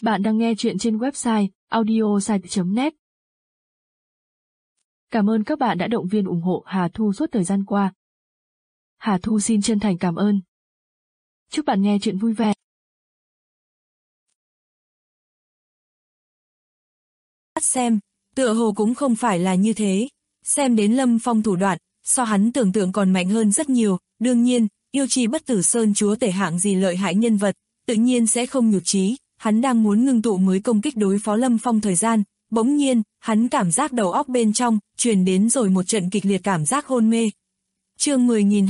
Bạn đang nghe chuyện trên website audiosite.net. Cảm ơn các bạn đã động viên ủng hộ Hà Thu suốt thời gian qua. Hà Thu xin chân thành cảm ơn. Chúc bạn nghe chuyện vui vẻ. Xem, tựa hồ cũng không phải là như thế. Xem đến Lâm Phong thủ đoạn, so hắn tưởng tượng còn mạnh hơn rất nhiều. Đương nhiên, yêu trì bất tử sơn chúa tể hạng gì lợi hại nhân vật, tự nhiên sẽ không nhụt chí. Hắn đang muốn ngưng tụ mới công kích đối phó Lâm Phong thời gian, bỗng nhiên, hắn cảm giác đầu óc bên trong, truyền đến rồi một trận kịch liệt cảm giác hôn mê. Chương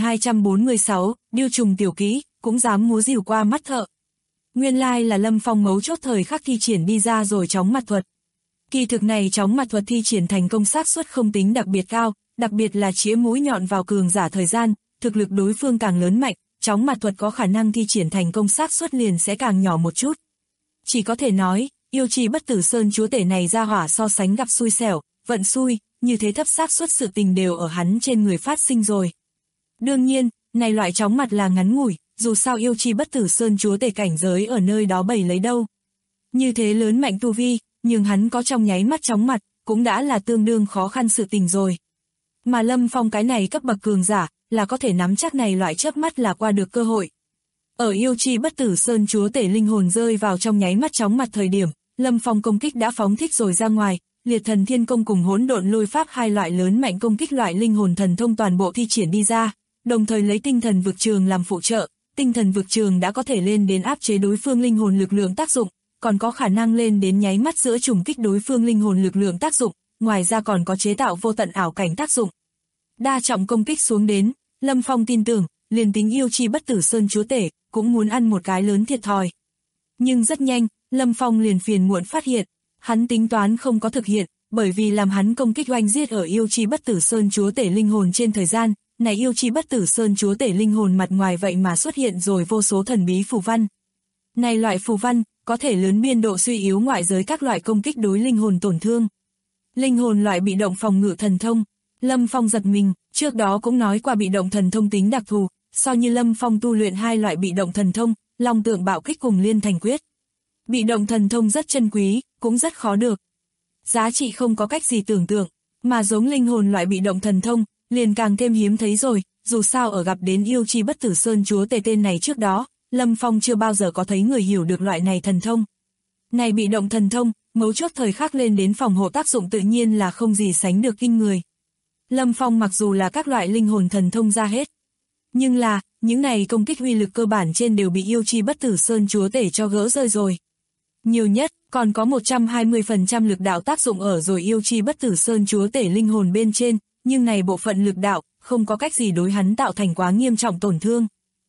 10.246, điêu trùng tiểu kỹ, cũng dám múa rìu qua mắt thợ. Nguyên lai là Lâm Phong mấu chốt thời khắc thi triển đi ra rồi chóng mặt thuật. Kỳ thực này chóng mặt thuật thi triển thành công xác suất không tính đặc biệt cao, đặc biệt là chĩa mũi nhọn vào cường giả thời gian, thực lực đối phương càng lớn mạnh, chóng mặt thuật có khả năng thi triển thành công xác suất liền sẽ càng nhỏ một chút. Chỉ có thể nói, yêu trì bất tử sơn chúa tể này ra hỏa so sánh gặp xui xẻo, vận xui, như thế thấp xác suất sự tình đều ở hắn trên người phát sinh rồi. Đương nhiên, này loại chóng mặt là ngắn ngủi, dù sao yêu trì bất tử sơn chúa tể cảnh giới ở nơi đó bày lấy đâu. Như thế lớn mạnh tu vi, nhưng hắn có trong nháy mắt chóng mặt, cũng đã là tương đương khó khăn sự tình rồi. Mà Lâm Phong cái này cấp bậc cường giả, là có thể nắm chắc này loại chớp mắt là qua được cơ hội. Ở yêu trì bất tử sơn chúa tể linh hồn rơi vào trong nháy mắt chóng mặt thời điểm, Lâm Phong công kích đã phóng thích rồi ra ngoài, liệt thần thiên công cùng hỗn độn lôi pháp hai loại lớn mạnh công kích loại linh hồn thần thông toàn bộ thi triển đi ra, đồng thời lấy tinh thần vực trường làm phụ trợ, tinh thần vực trường đã có thể lên đến áp chế đối phương linh hồn lực lượng tác dụng, còn có khả năng lên đến nháy mắt giữa trùng kích đối phương linh hồn lực lượng tác dụng, ngoài ra còn có chế tạo vô tận ảo cảnh tác dụng. Đa trọng công kích xuống đến, Lâm Phong tin tưởng, liền tính yêu trì bất tử sơn chúa tể, cũng muốn ăn một cái lớn thiệt thòi. Nhưng rất nhanh, Lâm Phong liền phiền muộn phát hiện, hắn tính toán không có thực hiện, bởi vì làm hắn công kích oanh giết ở yêu trì bất tử sơn chúa tể linh hồn trên thời gian, này yêu trì bất tử sơn chúa tể linh hồn mặt ngoài vậy mà xuất hiện rồi vô số thần bí phù văn. Này loại phù văn, có thể lớn biên độ suy yếu ngoại giới các loại công kích đối linh hồn tổn thương. Linh hồn loại bị động phòng ngự thần thông, Lâm Phong giật mình, trước đó cũng nói qua bị động thần thông tính đặc thù, so như Lâm Phong tu luyện hai loại bị động thần thông, long tượng bạo kích cùng liên thành quyết. Bị động thần thông rất chân quý, cũng rất khó được. Giá trị không có cách gì tưởng tượng, mà giống linh hồn loại bị động thần thông, liền càng thêm hiếm thấy rồi, dù sao ở gặp đến yêu trì bất tử sơn chúa tể tên này trước đó, Lâm Phong chưa bao giờ có thấy người hiểu được loại này thần thông. Này bị động thần thông, mấu chốt thời khắc lên đến phòng hộ tác dụng tự nhiên là không gì sánh được kinh người. Lâm Phong mặc dù là các loại linh hồn thần thông ra hết, nhưng là, những này công kích uy lực cơ bản trên đều bị yêu trì bất tử sơn chúa tể cho gỡ rơi rồi. Nhiều nhất, còn có 120% lực đạo tác dụng ở rồi yêu trì bất tử sơn chúa tể linh hồn bên trên, nhưng này bộ phận lực đạo, không có cách gì đối hắn tạo thành quá nghiêm trọng tổn thương.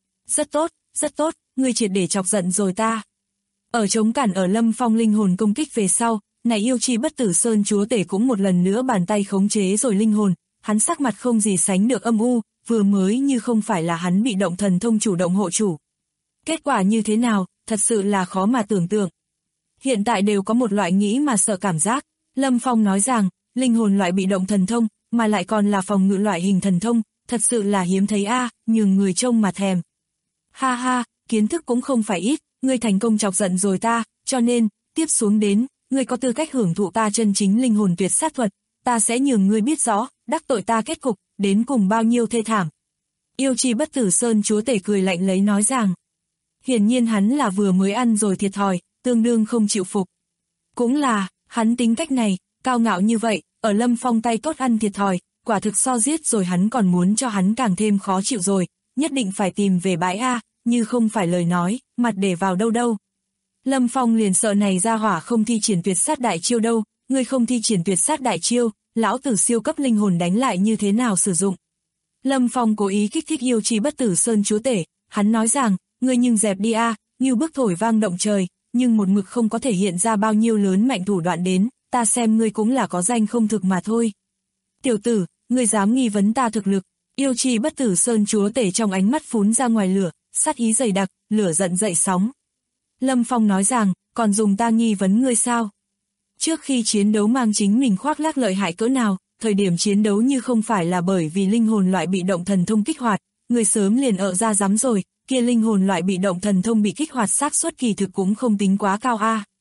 Rất tốt, ngươi triệt để chọc giận rồi ta. Ở chống cản ở Lâm Phong linh hồn công kích về sau, này yêu trì bất tử sơn chúa tể cũng một lần nữa bàn tay khống chế rồi linh hồn, hắn sắc mặt không gì sánh được âm u, vừa mới như không phải là hắn bị động thần thông chủ động hộ chủ. Kết quả như thế nào, thật sự là khó mà tưởng tượng. Hiện tại đều có một loại nghĩ mà sợ cảm giác, Lâm Phong nói rằng, linh hồn loại bị động thần thông, mà lại còn là phòng ngự loại hình thần thông, thật sự là hiếm thấy nhường người trông mà thèm. Ha ha, kiến thức cũng không phải ít, ngươi thành công chọc giận rồi ta, cho nên, tiếp xuống đến, ngươi có tư cách hưởng thụ ta chân chính linh hồn tuyệt sát thuật, ta sẽ nhường ngươi biết rõ, đắc tội ta kết cục, đến cùng bao nhiêu thê thảm. Yêu trì bất tử sơn chúa tể cười lạnh lấy nói rằng, hiển nhiên hắn là vừa mới ăn rồi thiệt thòi, tương đương không chịu phục. Cũng là, hắn tính cách này, cao ngạo như vậy, ở Lâm Phong tay tốt ăn thiệt thòi, quả thực so giết rồi hắn còn muốn cho hắn càng thêm khó chịu rồi, nhất định phải tìm về bãi như không phải lời nói, mặt để vào đâu. Lâm Phong liền sợ này ra hỏa không thi triển tuyệt sát đại chiêu đâu, ngươi không thi triển tuyệt sát đại chiêu, lão tử siêu cấp linh hồn đánh lại như thế nào sử dụng. Lâm Phong cố ý kích thích yêu trì bất tử sơn chúa tể, hắn nói rằng, ngươi nhưng dẹp đi như bức thổi vang động trời, nhưng một mực không có thể hiện ra bao nhiêu lớn mạnh thủ đoạn đến, ta xem ngươi cũng là có danh không thực mà thôi. Tiểu tử, ngươi dám nghi vấn ta thực lực, yêu trì bất tử sơn chúa tể trong ánh mắt phún ra ngoài lửa, sát ý dày đặc, lửa giận dậy sóng. Lâm Phong nói rằng, còn dùng ta nghi vấn ngươi sao? Trước khi chiến đấu mang chính mình khoác lác lợi hại cỡ nào, thời điểm chiến đấu như không phải là bởi vì linh hồn loại bị động thần thông kích hoạt, người sớm liền ở ra dám rồi, kia linh hồn loại bị động thần thông bị kích hoạt xác suất kỳ thực cũng không tính quá cao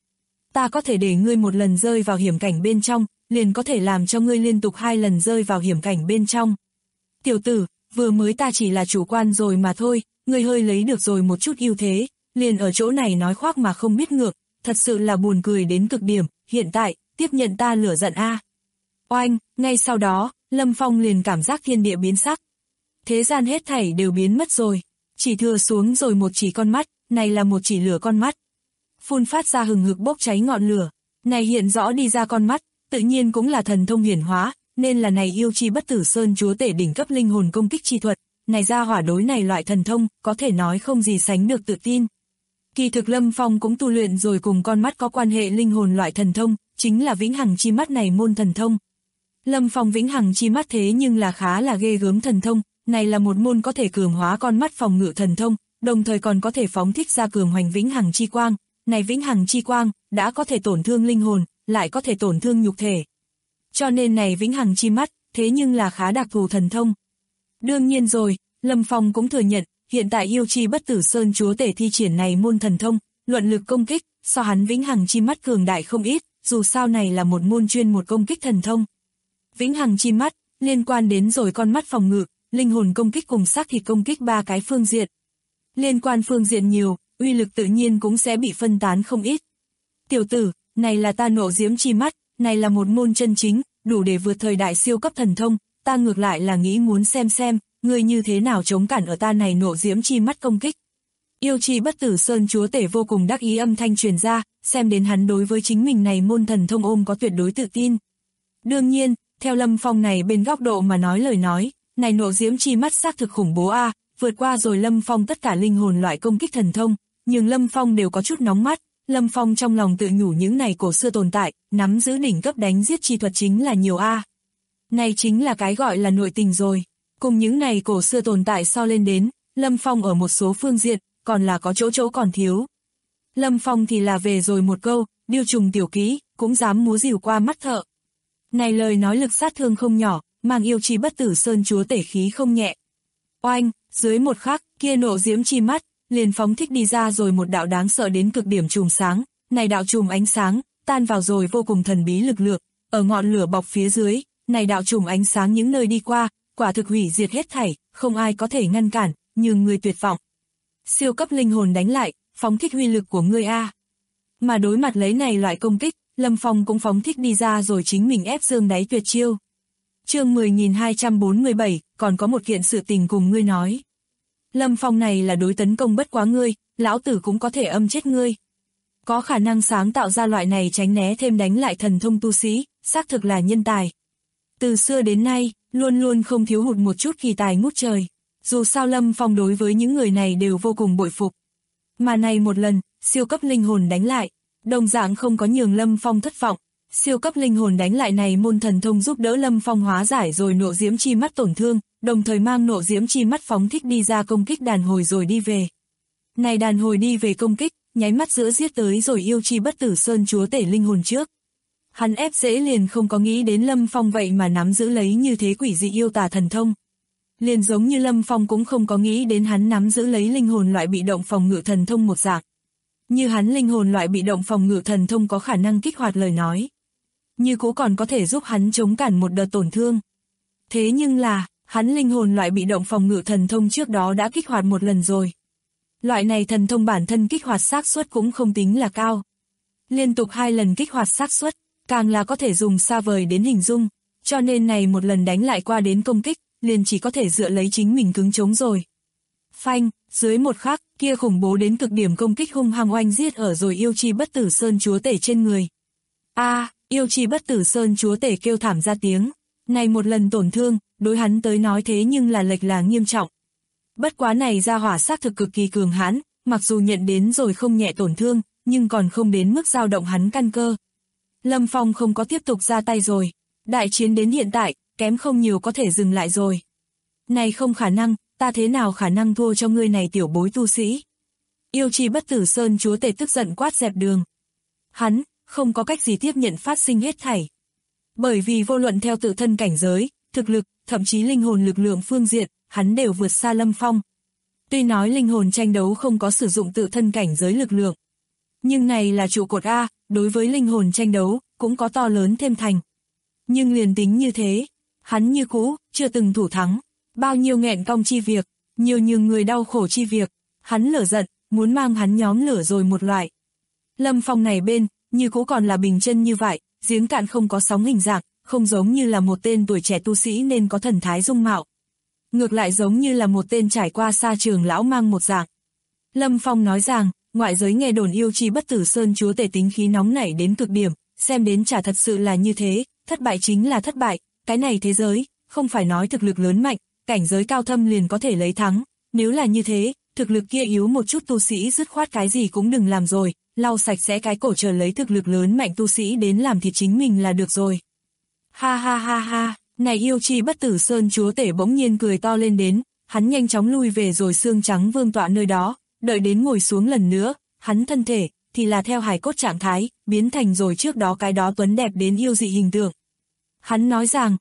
ta có thể để ngươi một lần rơi vào hiểm cảnh bên trong, liền có thể làm cho ngươi liên tục 2 lần rơi vào hiểm cảnh bên trong. Tiểu tử, vừa mới ta chỉ là chủ quan rồi mà thôi, ngươi hơi lấy được rồi một chút ưu thế, liền ở chỗ này nói khoác mà không biết ngược, thật sự là buồn cười đến cực điểm, hiện tại, tiếp nhận ta lửa giận a. Oanh, ngay sau đó, Lâm Phong liền cảm giác thiên địa biến sắc. Thế gian hết thảy đều biến mất rồi, chỉ thừa xuống rồi một chỉ con mắt, này là một chỉ lửa con mắt. Phun phát ra hừng hực bốc cháy ngọn lửa, này hiện rõ đi ra con mắt, tự nhiên cũng là thần thông hiển hóa, nên là này yêu chi bất tử sơn chúa tể đỉnh cấp linh hồn công kích chi thuật, này ra hỏa đối này loại thần thông, có thể nói không gì sánh được tự tin. Kỳ thực Lâm Phong cũng tu luyện rồi cùng con mắt có quan hệ linh hồn loại thần thông, chính là vĩnh hằng chi mắt này môn thần thông. Lâm Phong vĩnh hằng chi mắt thế nhưng là khá là ghê gớm thần thông, này là một môn có thể cường hóa con mắt phòng ngự thần thông, đồng thời còn có thể phóng thích ra cường hoành vĩnh hằng chi quang, này vĩnh hằng chi quang đã có thể tổn thương linh hồn, lại có thể tổn thương nhục thể. Cho nên này vĩnh hằng chi mắt, thế nhưng là khá đặc thù thần thông. Đương nhiên rồi, Lâm Phong cũng thừa nhận, hiện tại yêu chi bất tử sơn chúa tể thi triển này môn thần thông, luận lực công kích, so hắn vĩnh hằng chi mắt cường đại không ít, dù sao này là một môn chuyên một công kích thần thông. Vĩnh hằng chi mắt, liên quan đến rồi con mắt phòng ngự, linh hồn công kích cùng xác thịt công kích 3 cái phương diện. Liên quan phương diện nhiều, uy lực tự nhiên cũng sẽ bị phân tán không ít. Tiểu tử, này là ta nộ diễm chi mắt, này là một môn chân chính, đủ để vượt thời đại siêu cấp thần thông, ta ngược lại là nghĩ muốn xem, ngươi như thế nào chống cản ở ta này nộ diễm chi mắt công kích. Yêu chi bất tử sơn chúa tể vô cùng đắc ý âm thanh truyền ra, xem đến hắn đối với chính mình này môn thần thông ôm có tuyệt đối tự tin. Đương nhiên, theo Lâm Phong này bên góc độ mà nói lời nói, này nộ diễm chi mắt xác thực khủng bố a, vượt qua rồi Lâm Phong tất cả linh hồn loại công kích thần thông, nhưng Lâm Phong đều có chút nóng mắt, Lâm Phong trong lòng tự nhủ những này cổ xưa tồn tại, nắm giữ đỉnh cấp đánh giết chi thuật chính là nhiều a. Này chính là cái gọi là nội tình rồi, cùng những này cổ xưa tồn tại so lên đến, Lâm Phong ở một số phương diện, còn là có chỗ còn thiếu. Lâm Phong thì là về rồi một câu, điêu trùng tiểu kỹ, cũng dám múa rìu qua mắt thợ. Này lời nói lực sát thương không nhỏ, mang yêu chi bất tử sơn chúa tể khí không nhẹ. Oanh, dưới một khắc, kia nộ diễm chi mắt, liền phóng thích đi ra rồi một đạo đáng sợ đến cực điểm chùm sáng, này đạo chùm ánh sáng, tan vào rồi vô cùng thần bí lực lượng, ở ngọn lửa bọc phía dưới, này đạo chùm ánh sáng những nơi đi qua, quả thực hủy diệt hết thảy, không ai có thể ngăn cản, nhưng người tuyệt vọng. Siêu cấp linh hồn đánh lại, phóng thích huy lực của ngươi a. Mà đối mặt lấy này loại công kích, Lâm Phong cũng phóng thích đi ra rồi chính mình ép dương đáy tuyệt chiêu. Chương 10.247, còn có một kiện sự tình cùng ngươi nói. Lâm Phong này là đối tấn công bất quá ngươi, lão tử cũng có thể âm chết ngươi. Có khả năng sáng tạo ra loại này tránh né thêm đánh lại thần thông tu sĩ, xác thực là nhân tài. Từ xưa đến nay, luôn luôn không thiếu hụt một chút kỳ tài ngút trời. Dù sao Lâm Phong đối với những người này đều vô cùng bội phục. Mà này một lần, siêu cấp linh hồn đánh lại, đồng dạng không có nhường Lâm Phong thất vọng. Siêu cấp linh hồn đánh lại này môn thần thông giúp đỡ Lâm Phong hóa giải rồi nộ diễm chi mắt tổn thương, đồng thời mang nộ diễm chi mắt phóng thích đi ra công kích đàn hồi rồi đi về. Này đàn hồi đi về công kích, nháy mắt giữa giết tới rồi yêu chi bất tử sơn chúa tể linh hồn trước. Hắn ép dễ liền không có nghĩ đến Lâm Phong vậy mà nắm giữ lấy như thế quỷ dị yêu tà thần thông. Liền giống như Lâm Phong cũng không có nghĩ đến hắn nắm giữ lấy linh hồn loại bị động phòng ngự thần thông một dạng. Như hắn linh hồn loại bị động phòng ngự thần thông có khả năng kích hoạt lời nói. Như cũ còn có thể giúp hắn chống cản một đợt tổn thương. Thế nhưng là, hắn linh hồn loại bị động phòng ngự thần thông trước đó đã kích hoạt một lần rồi. Loại này thần thông bản thân kích hoạt xác suất cũng không tính là cao. Liên tục 2 lần kích hoạt xác suất, càng là có thể dùng xa vời đến hình dung, cho nên này một lần đánh lại qua đến công kích, liền chỉ có thể dựa lấy chính mình cứng chống rồi. Phanh, dưới một khắc, kia khủng bố đến cực điểm công kích hung hăng oanh giết ở rồi yêu chi bất tử sơn chúa tể trên người. Yêu chi bất tử sơn chúa tể kêu thảm ra tiếng. Này một lần tổn thương, đối hắn tới nói thế nhưng là lệch là nghiêm trọng. Bất quá này ra hỏa xác thực cực kỳ cường hãn, mặc dù nhận đến rồi không nhẹ tổn thương, nhưng còn không đến mức dao động hắn căn cơ. Lâm Phong không có tiếp tục ra tay rồi. Đại chiến đến hiện tại, kém không nhiều có thể dừng lại rồi. Này không khả năng, ta thế nào khả năng thua cho ngươi này tiểu bối tu sĩ. Yêu chi bất tử sơn chúa tể tức giận quát dẹp đường. Hắn, không có cách gì tiếp nhận phát sinh hết thảy. Bởi vì vô luận theo tự thân cảnh giới, thực lực, thậm chí linh hồn lực lượng phương diện, hắn đều vượt xa Lâm Phong. Tuy nói linh hồn tranh đấu không có sử dụng tự thân cảnh giới lực lượng. Nhưng này là trụ cột A, đối với linh hồn tranh đấu, cũng có to lớn thêm thành. Nhưng liền tính như thế, hắn như cũ, chưa từng thủ thắng, bao nhiêu nghẹn cong chi việc, nhiều nhường người đau khổ chi việc, hắn lửa giận, muốn mang hắn nhóm lửa rồi một loại. Lâm Phong này bên, như cũ còn là bình chân như vậy, giếng cạn không có sóng hình dạng, không giống như là một tên tuổi trẻ tu sĩ nên có thần thái dung mạo. Ngược lại giống như là một tên trải qua xa trường lão mang một dạng. Lâm Phong nói rằng, ngoại giới nghe đồn yêu chi bất tử sơn chúa tể tính khí nóng nảy đến cực điểm, xem đến chả thật sự là như thế, thất bại chính là thất bại, cái này thế giới, không phải nói thực lực lớn mạnh, cảnh giới cao thâm liền có thể lấy thắng, nếu là như thế, thực lực kia yếu một chút tu sĩ dứt khoát cái gì cũng đừng làm rồi, lau sạch sẽ cái cổ chờ lấy thực lực lớn mạnh tu sĩ đến làm thịt chính mình là được rồi. Ha ha ha ha, này yêu chi bất tử sơn chúa tể bỗng nhiên cười to lên đến, hắn nhanh chóng lui về rồi xương trắng vương tọa nơi đó, đợi đến ngồi xuống lần nữa, hắn thân thể, thì là theo hài cốt trạng thái, biến thành rồi trước đó cái đó tuấn đẹp đến yêu dị hình tượng. Hắn nói rằng,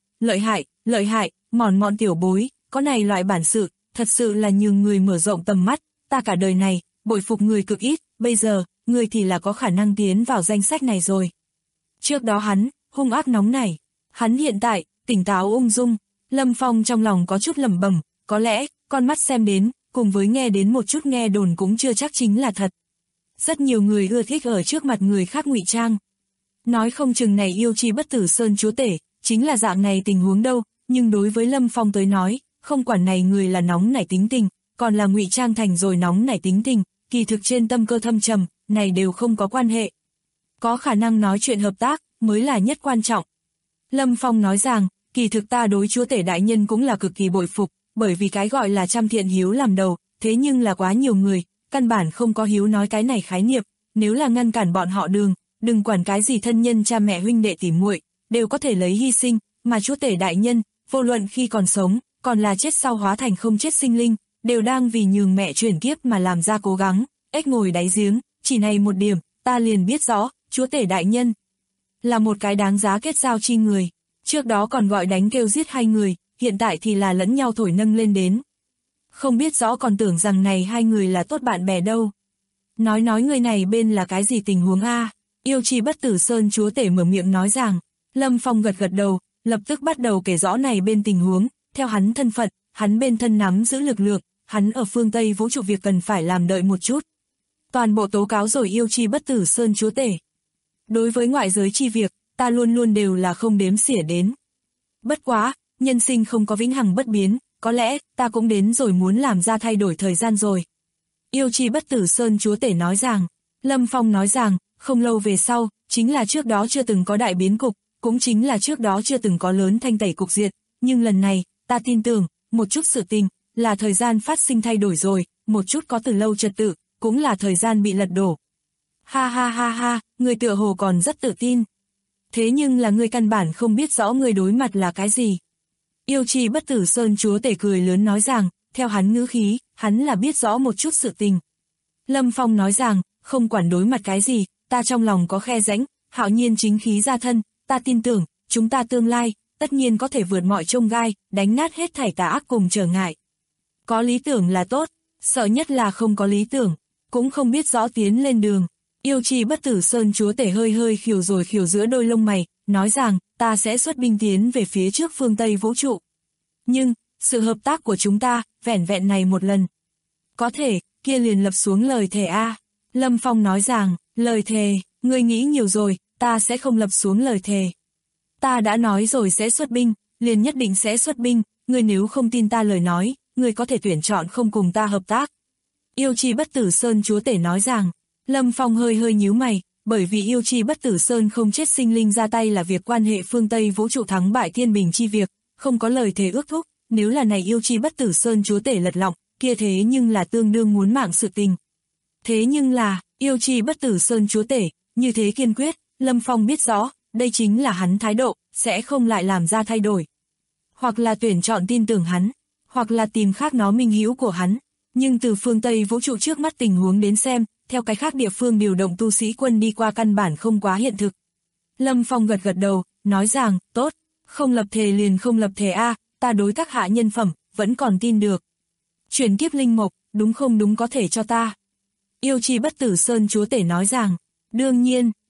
lợi hại, mòn tiểu bối, có này loại bản sự, thật sự là nhường người mở rộng tầm mắt, ta cả đời này, bội phục người cực ít, bây giờ, người thì là có khả năng tiến vào danh sách này rồi. Trước đó hắn, hung ác nóng nảy, hắn hiện tại, tỉnh táo ung dung, Lâm Phong trong lòng có chút lẩm bẩm, có lẽ, con mắt xem đến, cùng với nghe đến một chút nghe đồn cũng chưa chắc chính là thật. Rất nhiều người ưa thích ở trước mặt người khác ngụy trang. Nói không chừng này yêu chi bất tử sơn chúa tể, chính là dạng này tình huống đâu, nhưng đối với Lâm Phong tới nói, không quản này người là nóng nảy tính tình, còn là ngụy trang thành rồi nóng nảy tính tình, kỳ thực trên tâm cơ thâm trầm, này đều không có quan hệ. Có khả năng nói chuyện hợp tác, mới là nhất quan trọng. Lâm Phong nói rằng, kỳ thực ta đối chúa tể đại nhân cũng là cực kỳ bội phục, bởi vì cái gọi là trăm thiện hiếu làm đầu, thế nhưng là quá nhiều người, căn bản không có hiếu nói cái này khái niệm, nếu là ngăn cản bọn họ đường, đừng quản cái gì thân nhân cha mẹ huynh đệ tỉ muội, đều có thể lấy hy sinh, mà chúa tể đại nhân, vô luận khi còn sống, còn là chết sau hóa thành không chết sinh linh, đều đang vì nhường mẹ chuyển kiếp mà làm ra cố gắng, ếch ngồi đáy giếng, chỉ này một điểm, ta liền biết rõ, chúa tể đại nhân là một cái đáng giá kết giao chi người, trước đó còn gọi đánh kêu giết hai người, hiện tại thì là lẫn nhau thổi nâng lên đến. Không biết rõ còn tưởng rằng này hai người là tốt bạn bè đâu. Nói người này bên là cái gì tình huống a? Yêu chi bất tử sơn chúa tể mở miệng nói rằng, Lâm Phong gật đầu, lập tức bắt đầu kể rõ này bên tình huống, theo hắn thân phận, hắn bên thân nắm giữ lực lượng, hắn ở phương Tây vũ trụ việc cần phải làm đợi một chút. Toàn bộ tố cáo rồi yêu chi bất tử sơn chúa tể. Đối với ngoại giới chi việc, ta luôn luôn đều là không đếm xỉa đến. Bất quá, nhân sinh không có vĩnh hằng bất biến, có lẽ, ta cũng đến rồi muốn làm ra thay đổi thời gian rồi. Yêu chi bất tử sơn chúa tể nói rằng, Lâm Phong nói rằng, không lâu về sau, chính là trước đó chưa từng có đại biến cục, cũng chính là trước đó chưa từng có lớn thanh tẩy cục diệt, nhưng lần này, ta tin tưởng, một chút sự tình, là thời gian phát sinh thay đổi rồi, một chút có từ lâu trật tự, cũng là thời gian bị lật đổ. Ha ha ha ha, người tựa hồ còn rất tự tin. Thế nhưng là người căn bản không biết rõ người đối mặt là cái gì. Yêu chi bất tử sơn chúa tể cười lớn nói rằng, theo hắn ngữ khí, hắn là biết rõ một chút sự tình. Lâm Phong nói rằng, không quản đối mặt cái gì, ta trong lòng có khe rãnh, hạo nhiên chính khí ra thân, ta tin tưởng, chúng ta tương lai, tất nhiên có thể vượt mọi chông gai, đánh nát hết thảy tà ác cùng trở ngại. Có lý tưởng là tốt, sợ nhất là không có lý tưởng, cũng không biết rõ tiến lên đường. Yêu chi bất tử sơn chúa tể hơi khiều rồi khiều giữa đôi lông mày, nói rằng, ta sẽ xuất binh tiến về phía trước phương Tây vũ trụ. Nhưng, sự hợp tác của chúng ta, vẻn vẹn này một lần. Có thể, kia liền lập xuống lời thề a. Lâm Phong nói rằng, lời thề, ngươi nghĩ nhiều rồi, ta sẽ không lập xuống lời thề. Ta đã nói rồi sẽ xuất binh, liền nhất định sẽ xuất binh, ngươi nếu không tin ta lời nói, ngươi có thể tuyển chọn không cùng ta hợp tác. Yêu chi bất tử sơn chúa tể nói rằng, Lâm Phong hơi nhíu mày, bởi vì yêu chi bất tử sơn không chết sinh linh ra tay là việc quan hệ phương Tây vũ trụ thắng bại thiên bình chi việc, không có lời thề ước thúc, nếu là này yêu chi bất tử sơn chúa tể lật lọng, kia thế nhưng là tương đương muốn mạng sự tình. Thế nhưng là, yêu chi bất tử sơn chúa tể, như thế kiên quyết, Lâm Phong biết rõ, đây chính là hắn thái độ, sẽ không lại làm ra thay đổi. Hoặc là tuyển chọn tin tưởng hắn, hoặc là tìm khác nó minh hữu của hắn, nhưng từ phương Tây vũ trụ trước mắt tình huống đến xem, theo cái khác địa phương điều động tu sĩ quân đi qua căn bản không quá hiện thực. Lâm Phong gật đầu, nói rằng, tốt, không lập thề liền không lập thề a, ta đối các hạ nhân phẩm, vẫn còn tin được. Chuyển kiếp linh mộc, đúng không đúng có thể cho ta. Yêu chi bất tử sơn chúa tể nói rằng, đương nhiên,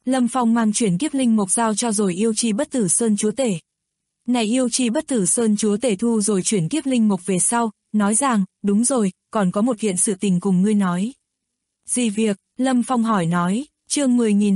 Lâm Phong mang chuyển kiếp linh mộc giao cho rồi yêu chi bất tử sơn chúa tể. Này yêu chi bất tử sơn chúa tể thu rồi chuyển kiếp linh mộc về sau, nói rằng, đúng rồi, còn có một kiện sự tình cùng ngươi nói. Gì việc? Lâm Phong hỏi nói, chương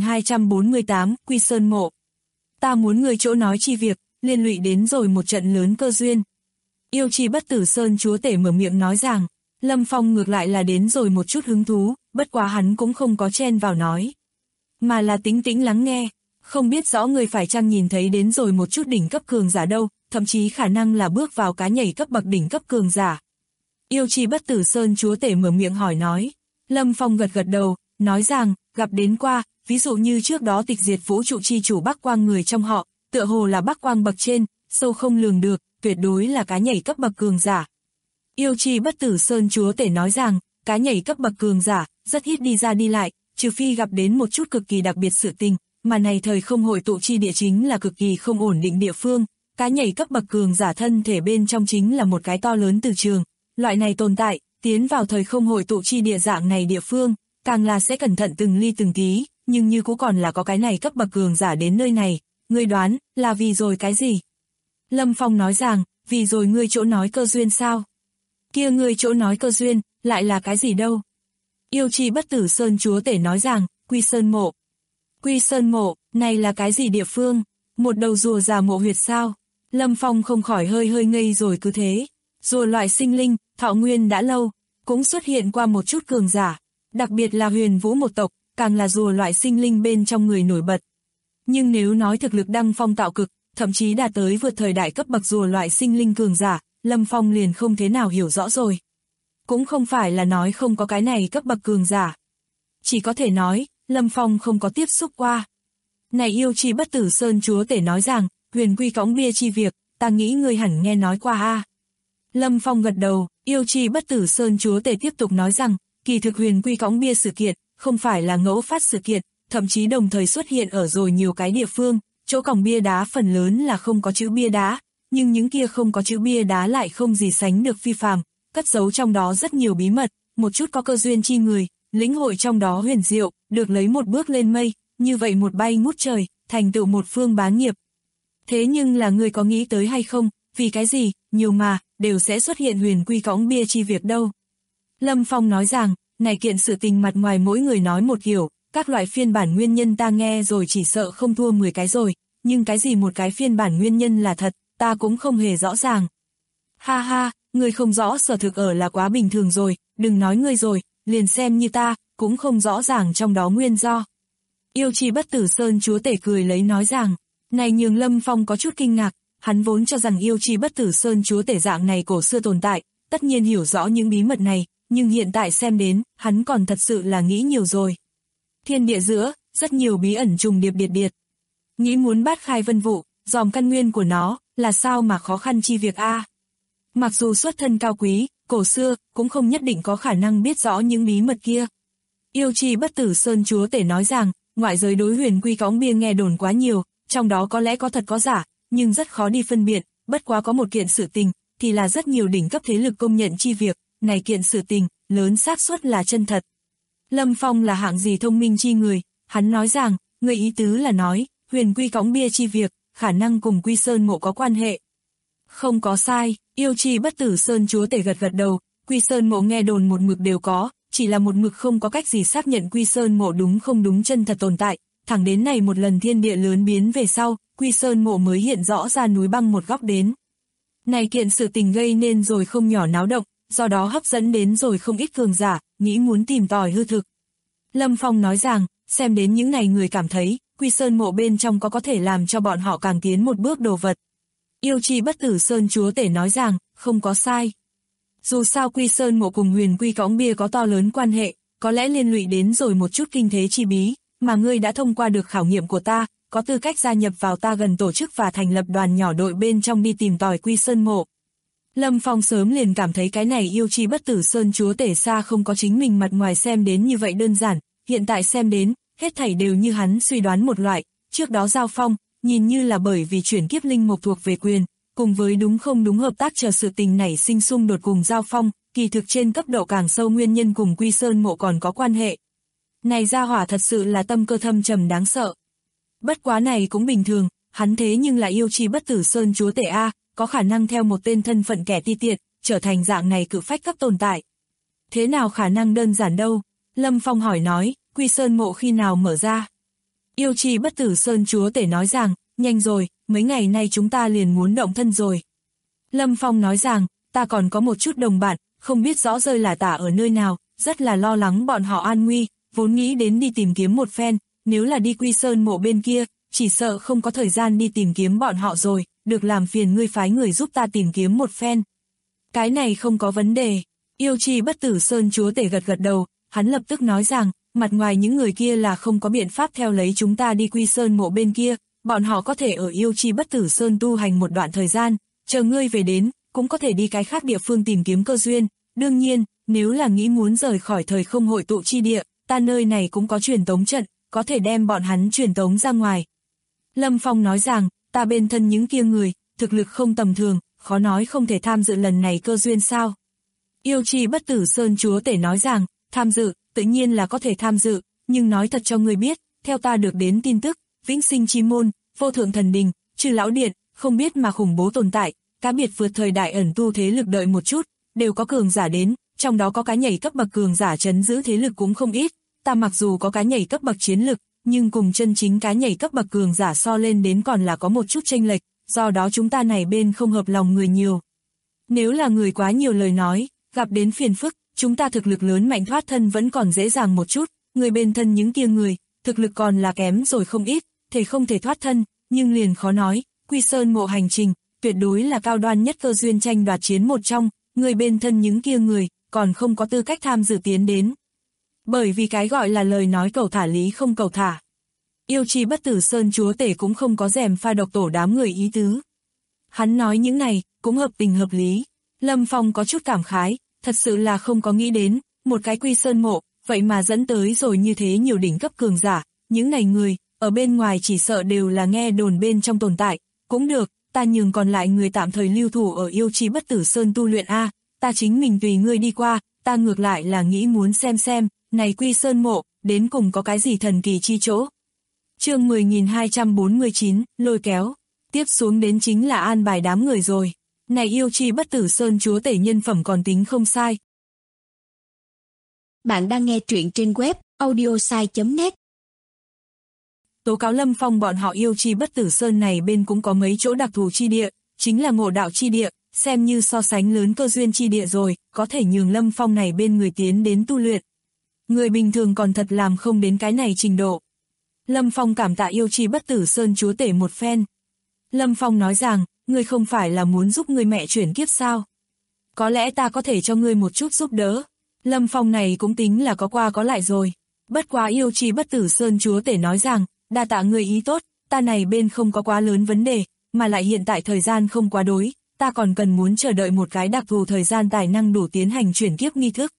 10.248, Quy Sơn Mộ. Ta muốn ngươi chỗ nói chi việc, liên lụy đến rồi một trận lớn cơ duyên. Yêu chi bất tử sơn chúa tể mở miệng nói rằng, Lâm Phong ngược lại là đến rồi một chút hứng thú, bất quá hắn cũng không có chen vào nói. Mà là tĩnh tĩnh lắng nghe, không biết rõ người phải chăng nhìn thấy đến rồi một chút đỉnh cấp cường giả đâu, thậm chí khả năng là bước vào cá nhảy cấp bậc đỉnh cấp cường giả. Yêu chi bất tử sơn chúa tể mở miệng hỏi nói. Lâm Phong gật gật đầu, nói rằng, gặp đến qua, ví dụ như trước đó tịch diệt vũ trụ chi chủ Bắc Quang người trong họ, tựa hồ là Bắc Quang bậc trên, sâu không lường được, tuyệt đối là cá nhảy cấp bậc cường giả. Yêu chi bất tử sơn chúa tể nói rằng, cá nhảy cấp bậc cường giả, rất ít đi ra đi lại, trừ phi gặp đến một chút cực kỳ đặc biệt sự tình, mà này thời không hội tụ chi địa chính là cực kỳ không ổn định địa phương, cá nhảy cấp bậc cường giả thân thể bên trong chính là một cái to lớn từ trường, loại này tồn tại, tiến vào thời không hội tụ chi địa dạng này địa phương, càng là sẽ cẩn thận từng ly từng tí, nhưng như cũng còn là có cái này cấp bậc cường giả đến nơi này, ngươi đoán, là vì rồi cái gì? Lâm Phong nói rằng, vì rồi ngươi chỗ nói cơ duyên sao? Kia ngươi chỗ nói cơ duyên, lại là cái gì đâu? Yêu chi bất tử sơn chúa tể nói rằng, Quy Sơn Mộ. Quy Sơn Mộ, này là cái gì địa phương? Một đầu rùa già mộ huyệt sao? Lâm Phong không khỏi hơi ngây rồi cứ thế. Rùa loại sinh linh, thọ nguyên đã lâu, cũng xuất hiện qua một chút cường giả, đặc biệt là Huyền Vũ một tộc, càng là rùa loại sinh linh bên trong người nổi bật. Nhưng nếu nói thực lực đăng phong tạo cực, thậm chí đạt tới vượt thời đại cấp bậc rùa loại sinh linh cường giả, Lâm Phong liền không thế nào hiểu rõ rồi. Cũng không phải là nói không có cái này cấp bậc cường giả. Chỉ có thể nói, Lâm Phong không có tiếp xúc qua. Này yêu chi bất tử sơn chúa tể nói rằng, huyền quy cõng bia chi việc, ta nghĩ ngươi hẳn nghe nói qua a. Lâm Phong gật đầu, yêu chi bất tử sơn chúa tể tiếp tục nói rằng, kỳ thực huyền quy cõng bia sự kiện, không phải là ngẫu phát sự kiện, thậm chí đồng thời xuất hiện ở rồi nhiều cái địa phương, chỗ cổng bia đá phần lớn là không có chữ bia đá, nhưng những kia không có chữ bia đá lại không gì sánh được phi phàm, cất giấu trong đó rất nhiều bí mật, một chút có cơ duyên chi người, lĩnh hội trong đó huyền diệu, được lấy một bước lên mây, như vậy một bay ngút trời, thành tựu một phương bá nghiệp. Thế nhưng là người có nghĩ tới hay không, vì cái gì, nhiều mà, đều sẽ xuất hiện huyền quy cõng bia chi việc đâu. Lâm Phong nói rằng, này kiện sự tình mặt ngoài mỗi người nói một kiểu, các loại phiên bản nguyên nhân ta nghe rồi chỉ sợ không thua 10 cái rồi, nhưng cái gì một cái phiên bản nguyên nhân là thật, ta cũng không hề rõ ràng. Ha ha, ngươi không rõ sở thực ở là quá bình thường rồi, đừng nói ngươi rồi, liền xem như ta, cũng không rõ ràng trong đó nguyên do. Yêu chi bất tử sơn chúa tể cười lấy nói rằng, này nhường Lâm Phong có chút kinh ngạc, hắn vốn cho rằng yêu chi bất tử sơn chúa tể dạng này cổ xưa tồn tại, tất nhiên hiểu rõ những bí mật này, nhưng hiện tại xem đến, hắn còn thật sự là nghĩ nhiều rồi. Thiên địa giữa, rất nhiều bí ẩn trùng điệp điệt. Nghĩ muốn bát khai vân vụ, dòm căn nguyên của nó, là sao mà khó khăn chi việc a. Mặc dù xuất thân cao quý, cổ xưa, cũng không nhất định có khả năng biết rõ những bí mật kia. Yêu chi bất tử sơn chúa tể nói rằng, ngoại giới đối huyền quy cõng bia nghe đồn quá nhiều, trong đó có lẽ có thật có giả, nhưng rất khó đi phân biệt, bất quá có một kiện sự tình, thì là rất nhiều đỉnh cấp thế lực công nhận chi việc, này kiện sự tình, lớn xác suất là chân thật. Lâm Phong là hạng gì thông minh chi người, hắn nói rằng, người ý tứ là nói, huyền quy cõng bia chi việc, khả năng cùng Quy Sơn Mộ có quan hệ. Không có sai, yêu chi bất tử sơn chúa tể gật gật đầu, Quy Sơn Mộ nghe đồn một mực đều có, chỉ là một mực không có cách gì xác nhận Quy Sơn Mộ đúng không đúng chân thật tồn tại, thẳng đến này một lần thiên địa lớn biến về sau, Quy Sơn Mộ mới hiện rõ ra núi băng một góc đến. Này kiện sự tình gây nên rồi không nhỏ náo động, do đó hấp dẫn đến rồi không ít cường giả, nghĩ muốn tìm tòi hư thực. Lâm Phong nói rằng, xem đến những này người cảm thấy, Quy Sơn Mộ bên trong có thể làm cho bọn họ càng tiến một bước đồ vật. Yêu chi bất tử sơn chúa tể nói rằng, không có sai. Dù sao Quy Sơn Mộ cùng huyền quy cõng bia có to lớn quan hệ, có lẽ liên lụy đến rồi một chút kinh thế chi bí, mà ngươi đã thông qua được khảo nghiệm của ta, có tư cách gia nhập vào ta gần tổ chức và thành lập đoàn nhỏ đội bên trong đi tìm tòi Quy Sơn Mộ. Lâm Phong sớm liền cảm thấy cái này yêu chi bất tử sơn chúa tể xa không có chính mình mặt ngoài xem đến như vậy đơn giản, hiện tại xem đến, hết thảy đều như hắn suy đoán một loại, trước đó giao phong, nhìn như là bởi vì chuyển kiếp linh mộc thuộc về quyền, cùng với đúng không đúng hợp tác chờ sự tình nảy sinh xung đột cùng giao phong, kỳ thực trên cấp độ càng sâu nguyên nhân cùng Quy Sơn Mộ còn có quan hệ. Này gia hỏa thật sự là tâm cơ thâm trầm đáng sợ. Bất quá này cũng bình thường, hắn thế nhưng là yêu chi bất tử sơn chúa tể A, có khả năng theo một tên thân phận kẻ ti tiện, trở thành dạng này cự phách cấp tồn tại. Thế nào khả năng đơn giản đâu? Lâm Phong hỏi nói, Quy Sơn mộ khi nào mở ra? Yêu chi bất tử sơn chúa tể nói rằng, nhanh rồi, mấy ngày nay chúng ta liền muốn động thân rồi. Lâm Phong nói rằng, ta còn có một chút đồng bạn, không biết rõ rơi là tả ở nơi nào, rất là lo lắng bọn họ an nguy, vốn nghĩ đến đi tìm kiếm một phen, nếu là đi Quy Sơn mộ bên kia, chỉ sợ không có thời gian đi tìm kiếm bọn họ rồi, được làm phiền ngươi phái người giúp ta tìm kiếm một phen. Cái này không có vấn đề. Yêu chi bất tử sơn chúa tể gật gật đầu, hắn lập tức nói rằng, mặt ngoài những người kia là không có biện pháp theo lấy chúng ta đi Quy Sơn mộ bên kia, bọn họ có thể ở yêu chi bất tử sơn tu hành một đoạn thời gian, chờ ngươi về đến, cũng có thể đi cái khác địa phương tìm kiếm cơ duyên. Đương nhiên, nếu là nghĩ muốn rời khỏi thời không hội tụ chi địa, ta nơi này cũng có truyền tống trận, có thể đem bọn hắn truyền tống ra ngoài. Lâm Phong nói rằng, ta bên thân những kia người, thực lực không tầm thường, khó nói không thể tham dự lần này cơ duyên sao. Yêu chi bất tử sơn chúa tể nói rằng, tham dự, tự nhiên là có thể tham dự, nhưng nói thật cho ngươi biết, theo ta được đến tin tức, vĩnh sinh chi môn, vô thượng thần đình, trừ lão điện, không biết mà khủng bố tồn tại, cá biệt vượt thời đại ẩn tu thế lực đợi một chút, đều có cường giả đến, trong đó có cái nhảy cấp bậc cường giả trấn giữ thế lực cũng không ít, ta mặc dù có cái nhảy cấp bậc chiến lực, nhưng cùng chân chính cái nhảy cấp bậc cường giả so lên đến còn là có một chút chênh lệch, do đó chúng ta này bên không hợp lòng người nhiều. Nếu là người quá nhiều lời nói, gặp đến phiền phức, chúng ta thực lực lớn mạnh thoát thân vẫn còn dễ dàng một chút, người bên thân những kia người, thực lực còn là kém rồi không ít, thể không thể thoát thân, nhưng liền khó nói, Quy Sơn mộ hành trình, tuyệt đối là cao đoan nhất cơ duyên tranh đoạt chiến một trong, người bên thân những kia người, còn không có tư cách tham dự tiến đến. Bởi vì cái gọi là lời nói cầu thả lý không cầu thả. Yêu chi bất tử sơn chúa tể cũng không có rèm pha độc tổ đám người ý tứ. Hắn nói những này, cũng hợp tình hợp lý. Lâm Phong có chút cảm khái, thật sự là không có nghĩ đến, một cái Quy Sơn mộ, vậy mà dẫn tới rồi như thế nhiều đỉnh cấp cường giả, những này người, ở bên ngoài chỉ sợ đều là nghe đồn bên trong tồn tại, cũng được, ta nhường còn lại người tạm thời lưu thủ ở yêu chi bất tử sơn tu luyện A, ta chính mình tùy ngươi đi qua, ta ngược lại là nghĩ muốn xem, này Quy Sơn mộ, đến cùng có cái gì thần kỳ chi chỗ. Chương 10.249, lôi kéo, tiếp xuống đến chính là an bài đám người rồi, này yêu chi bất tử sơn chúa tể nhân phẩm còn tính không sai. Bạn đang nghe truyện trên web audiosai.net. Tố cáo Lâm Phong bọn họ yêu chi bất tử sơn này bên cũng có mấy chỗ đặc thù chi địa, chính là ngộ đạo chi địa, xem như so sánh lớn cơ duyên chi địa rồi, có thể nhường Lâm Phong này bên người tiến đến tu luyện. Người bình thường còn thật làm không đến cái này trình độ. Lâm Phong cảm tạ yêu chi bất tử sơn chúa tể một phen. Lâm Phong nói rằng, ngươi không phải là muốn giúp ngươi mẹ chuyển kiếp sao? Có lẽ ta có thể cho ngươi một chút giúp đỡ. Lâm Phong này cũng tính là có qua có lại rồi. Bất quá yêu chi bất tử sơn chúa tể nói rằng, đa tạ ngươi ý tốt, ta này bên không có quá lớn vấn đề, mà lại hiện tại thời gian không quá đối, ta còn cần muốn chờ đợi một cái đặc thù thời gian tài năng đủ tiến hành chuyển kiếp nghi thức.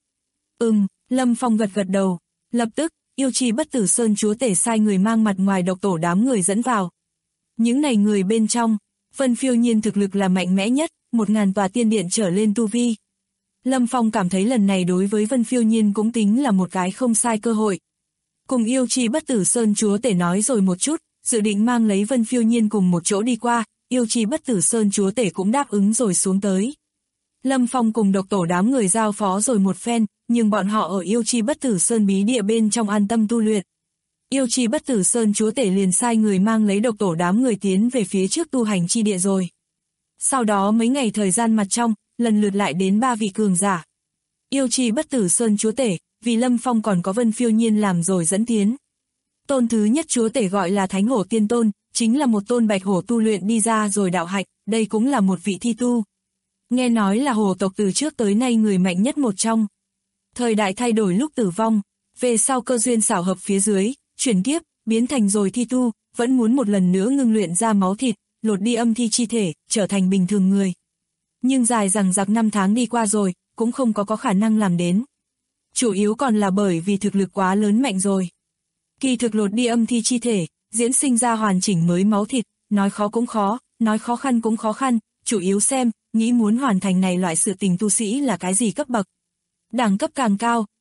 Lâm Phong gật gật đầu. Lập tức, yêu chi bất tử sơn chúa tể sai người mang mặt ngoài độc tổ đám người dẫn vào. Những này người bên trong, Vân Phiêu Nhiên thực lực là mạnh mẽ nhất, 1000 tòa tiên điện trở lên tu vi. Lâm Phong cảm thấy lần này đối với Vân Phiêu Nhiên cũng tính là một cái không sai cơ hội. Cùng yêu chi bất tử sơn chúa tể nói rồi một chút, dự định mang lấy Vân Phiêu Nhiên cùng một chỗ đi qua, yêu chi bất tử sơn chúa tể cũng đáp ứng rồi xuống tới. Lâm Phong cùng độc tổ đám người giao phó rồi một phen, nhưng bọn họ ở yêu chi bất tử sơn bí địa bên trong an tâm tu luyện. Yêu chi bất tử sơn chúa tể liền sai người mang lấy độc tổ đám người tiến về phía trước tu hành chi địa rồi. Sau đó mấy ngày thời gian mặt trong, lần lượt lại đến 3 vị cường giả. Yêu chi bất tử sơn chúa tể, vì Lâm Phong còn có Vân Phiêu Nhiên làm rồi dẫn tiến. Tôn thứ nhất chúa tể gọi là Thánh Hổ Tiên Tôn, chính là một tôn bạch hổ tu luyện đi ra rồi đạo hạnh, đây cũng là một vị thi tu. Nghe nói là hổ tộc từ trước tới nay người mạnh nhất một trong. Thời đại thay đổi lúc tử vong, về sau cơ duyên xảo hợp phía dưới, chuyển kiếp, biến thành rồi thi tu, vẫn muốn một lần nữa ngưng luyện ra máu thịt, lột đi âm thi chi thể, trở thành bình thường người. Nhưng dài rằng giặc 5 tháng đi qua rồi, cũng không có khả năng làm đến. Chủ yếu còn là bởi vì thực lực quá lớn mạnh rồi. Kỳ thực lột đi âm thi chi thể, diễn sinh ra hoàn chỉnh mới máu thịt, nói khó cũng khó, nói khó khăn cũng khó khăn, chủ yếu xem, nghĩ muốn hoàn thành này loại sự tình tu sĩ là cái gì cấp bậc. Đẳng cấp càng cao,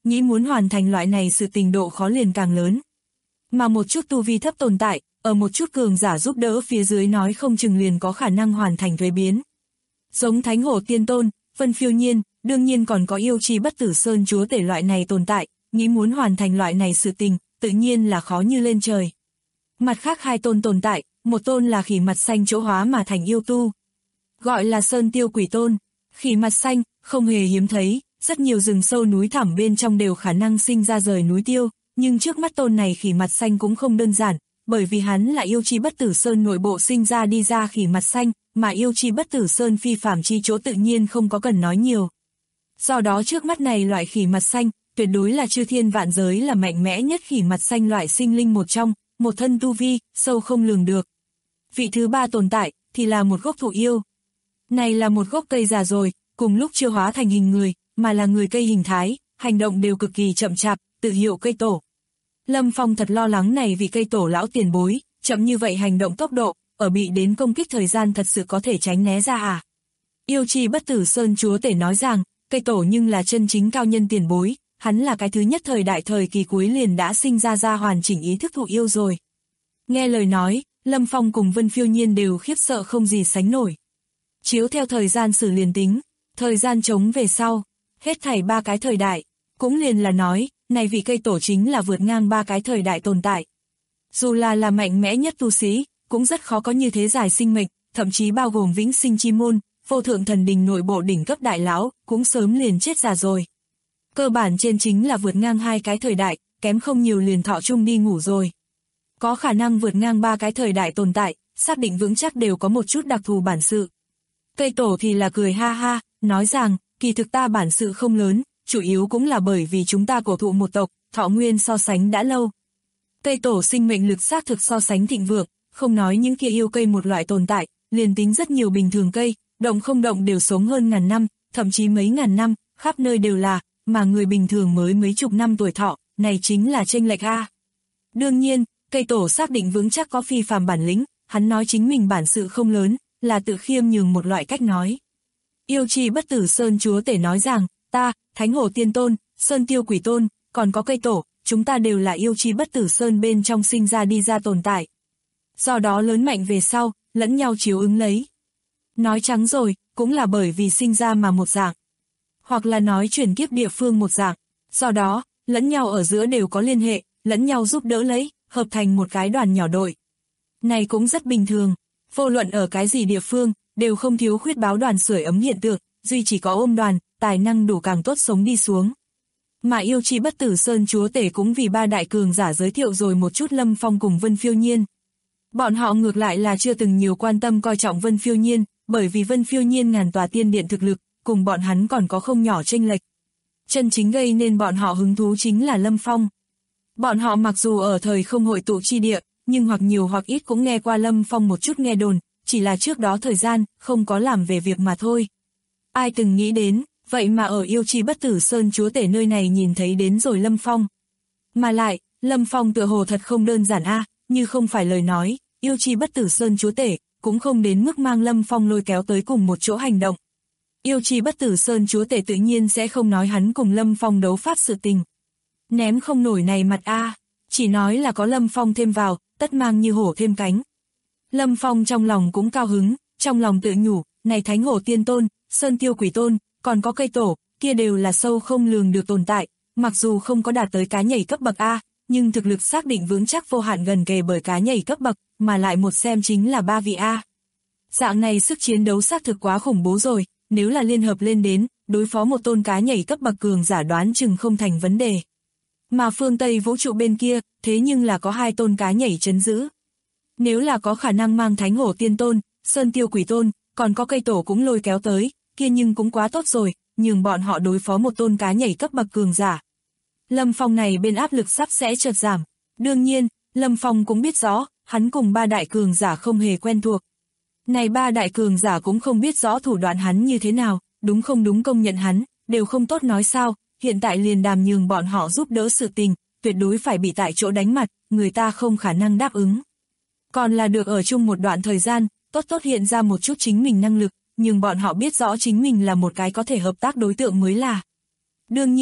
nghĩ muốn hoàn thành loại này sự tình độ khó liền càng lớn. Mà một chút tu vi thấp tồn tại, ở một chút cường giả giúp đỡ phía dưới nói không chừng liền có khả năng hoàn thành thuế biến. Giống Thánh Hổ Tiên Tôn, Vân Phiêu Nhiên, đương nhiên còn có Yêu Chi Bất Tử Sơn Chúa Tể loại này tồn tại, nghĩ muốn hoàn thành loại này sự tình, tự nhiên là khó như lên trời. Mặt khác hai tôn tồn tại, một tôn là khỉ mặt xanh chỗ hóa mà thành yêu tu, gọi là Sơn Tiêu Quỷ Tôn. Khỉ mặt xanh, không hề hiếm thấy, rất nhiều rừng sâu núi thẳm bên trong đều khả năng sinh ra rời núi tiêu, nhưng trước mắt tôn này khỉ mặt xanh cũng không đơn giản, bởi vì hắn là Yêu Chi Bất Tử Sơn nội bộ sinh ra đi ra khỉ mặt xanh, mà Yêu Chi Bất Tử Sơn phi phàm chi chỗ tự nhiên không có cần nói nhiều. Do đó trước mắt này loại khỉ mặt xanh, tuyệt đối là chư thiên vạn giới là mạnh mẽ nhất khỉ mặt xanh loại sinh linh một trong, một thân tu vi, sâu không lường được. Vị thứ ba tồn tại, thì là một gốc thụ yêu. Này là một gốc cây già rồi, cùng lúc chưa hóa thành hình người, mà là người cây hình thái, hành động đều cực kỳ chậm chạp, tự hiệu cây tổ. Lâm Phong thật lo lắng này vì cây tổ lão tiền bối, chậm như vậy hành động tốc độ, ở bị đến công kích thời gian thật sự có thể tránh né ra à. Yêu Chi Bất Tử Sơn Chúa Tể nói rằng, cây tổ nhưng là chân chính cao nhân tiền bối, hắn là cái thứ nhất thời đại thời kỳ cuối liền đã sinh ra hoàn chỉnh ý thức thụ yêu rồi. Nghe lời nói, Lâm Phong cùng Vân Phiêu Nhiên đều khiếp sợ không gì sánh nổi. Chiếu theo thời gian sử liền tính, thời gian trống về sau, hết thảy 3 cái thời đại, cũng liền là nói, này vị cây tổ chính là vượt ngang 3 cái thời đại tồn tại. Dù là mạnh mẽ nhất tu sĩ, cũng rất khó có như thế dài sinh mệnh, thậm chí bao gồm vĩnh sinh chi môn, vô thượng thần đình nội bộ đỉnh cấp đại lão, cũng sớm liền chết già rồi. Cơ bản trên chính là vượt ngang 2 cái thời đại, kém không nhiều liền thọ chung đi ngủ rồi. Có khả năng vượt ngang 3 cái thời đại tồn tại, xác định vững chắc đều có một chút đặc thù bản sự. Cây tổ thì là cười ha ha, nói rằng, kỳ thực ta bản sự không lớn, chủ yếu cũng là bởi vì chúng ta cổ thụ một tộc, thọ nguyên so sánh đã lâu. Cây tổ sinh mệnh lực xác thực so sánh thịnh vượng, không nói những kia yêu cây một loại tồn tại, liền tính rất nhiều bình thường cây, động không động đều sống hơn ngàn năm, thậm chí mấy ngàn năm, khắp nơi đều là, mà người bình thường mới mấy chục năm tuổi thọ, này chính là chênh lệch a. Đương nhiên, cây tổ xác định vững chắc có phi phàm bản lĩnh, hắn nói chính mình bản sự không lớn, là tự khiêm nhường một loại cách nói. Yêu Chi Bất Tử Sơn Chúa Tể nói rằng, ta, Thánh Hổ Tiên Tôn, Sơn Tiêu Quỷ Tôn, còn có cây tổ, chúng ta đều là Yêu Chi Bất Tử Sơn bên trong sinh ra đi ra tồn tại. Do đó lớn mạnh về sau, lẫn nhau chiếu ứng lấy. Nói trắng rồi, cũng là bởi vì sinh ra mà một dạng. Hoặc là nói chuyển kiếp địa phương một dạng. Do đó, lẫn nhau ở giữa đều có liên hệ, lẫn nhau giúp đỡ lấy, hợp thành một cái đoàn nhỏ đội. Này cũng rất bình thường. Vô luận ở cái gì địa phương, đều không thiếu khuyết báo đoàn sưởi ấm hiện tượng, duy chỉ có ôm đoàn, tài năng đủ càng tốt sống đi xuống. Mà Yêu Chi Bất Tử Sơn Chúa Tể cũng vì 3 đại cường giả giới thiệu rồi một chút Lâm Phong cùng Vân Phiêu Nhiên. Bọn họ ngược lại là chưa từng nhiều quan tâm coi trọng Vân Phiêu Nhiên, bởi vì Vân Phiêu Nhiên ngàn tòa tiên điện thực lực, cùng bọn hắn còn có không nhỏ chênh lệch. Chân chính gây nên bọn họ hứng thú chính là Lâm Phong. Bọn họ mặc dù ở thời không hội tụ chi địa, nhưng hoặc nhiều hoặc ít cũng nghe qua Lâm Phong một chút nghe đồn, chỉ là trước đó thời gian, không có làm về việc mà thôi. Ai từng nghĩ đến, vậy mà ở Yêu Chi Bất Tử Sơn Chúa Tể nơi này nhìn thấy đến rồi Lâm Phong. Mà lại, Lâm Phong tựa hồ thật không đơn giản a, như không phải lời nói, Yêu Chi Bất Tử Sơn Chúa Tể, cũng không đến mức mang Lâm Phong lôi kéo tới cùng một chỗ hành động. Yêu Chi Bất Tử Sơn Chúa Tể tự nhiên sẽ không nói hắn cùng Lâm Phong đấu pháp sự tình. Ném không nổi này mặt a, chỉ nói là có Lâm Phong thêm vào, tất mang như hổ thêm cánh. Lâm Phong trong lòng cũng cao hứng, trong lòng tự nhủ, này Thánh Hổ Tiên Tôn, Sơn Tiêu Quỷ Tôn, còn có cây tổ, kia đều là sâu không lường được tồn tại, mặc dù không có đạt tới cá nhảy cấp bậc A, nhưng thực lực xác định vững chắc vô hạn gần kề bởi cá nhảy cấp bậc, mà lại một xem chính là 3 vị A. Dạng này sức chiến đấu xác thực quá khủng bố rồi, nếu là liên hợp lên đến, đối phó một tôn cá nhảy cấp bậc cường giả đoán chừng không thành vấn đề. Mà phương Tây vũ trụ bên kia, thế nhưng là có 2 tôn cá nhảy trấn giữ. Nếu là có khả năng mang Thánh Hổ Tiên Tôn, Sơn Tiêu Quỷ Tôn, còn có cây tổ cũng lôi kéo tới, kia nhưng cũng quá tốt rồi, nhường bọn họ đối phó một tôn cá nhảy cấp bậc cường giả. Lâm Phong này bên áp lực sắp sẽ chợt giảm. Đương nhiên, Lâm Phong cũng biết rõ, hắn cùng 3 đại cường giả không hề quen thuộc. Này 3 đại cường giả cũng không biết rõ thủ đoạn hắn như thế nào, đúng không đúng công nhận hắn, đều không tốt nói sao, hiện tại liền đàm nhường bọn họ giúp đỡ sự tình, tuyệt đối phải bị tại chỗ đánh mặt, người ta không khả năng đáp ứng. Còn là được ở chung một đoạn thời gian, tốt hiện ra một chút chính mình năng lực, nhưng bọn họ biết rõ chính mình là một cái có thể hợp tác đối tượng mới là. Đương nhiên,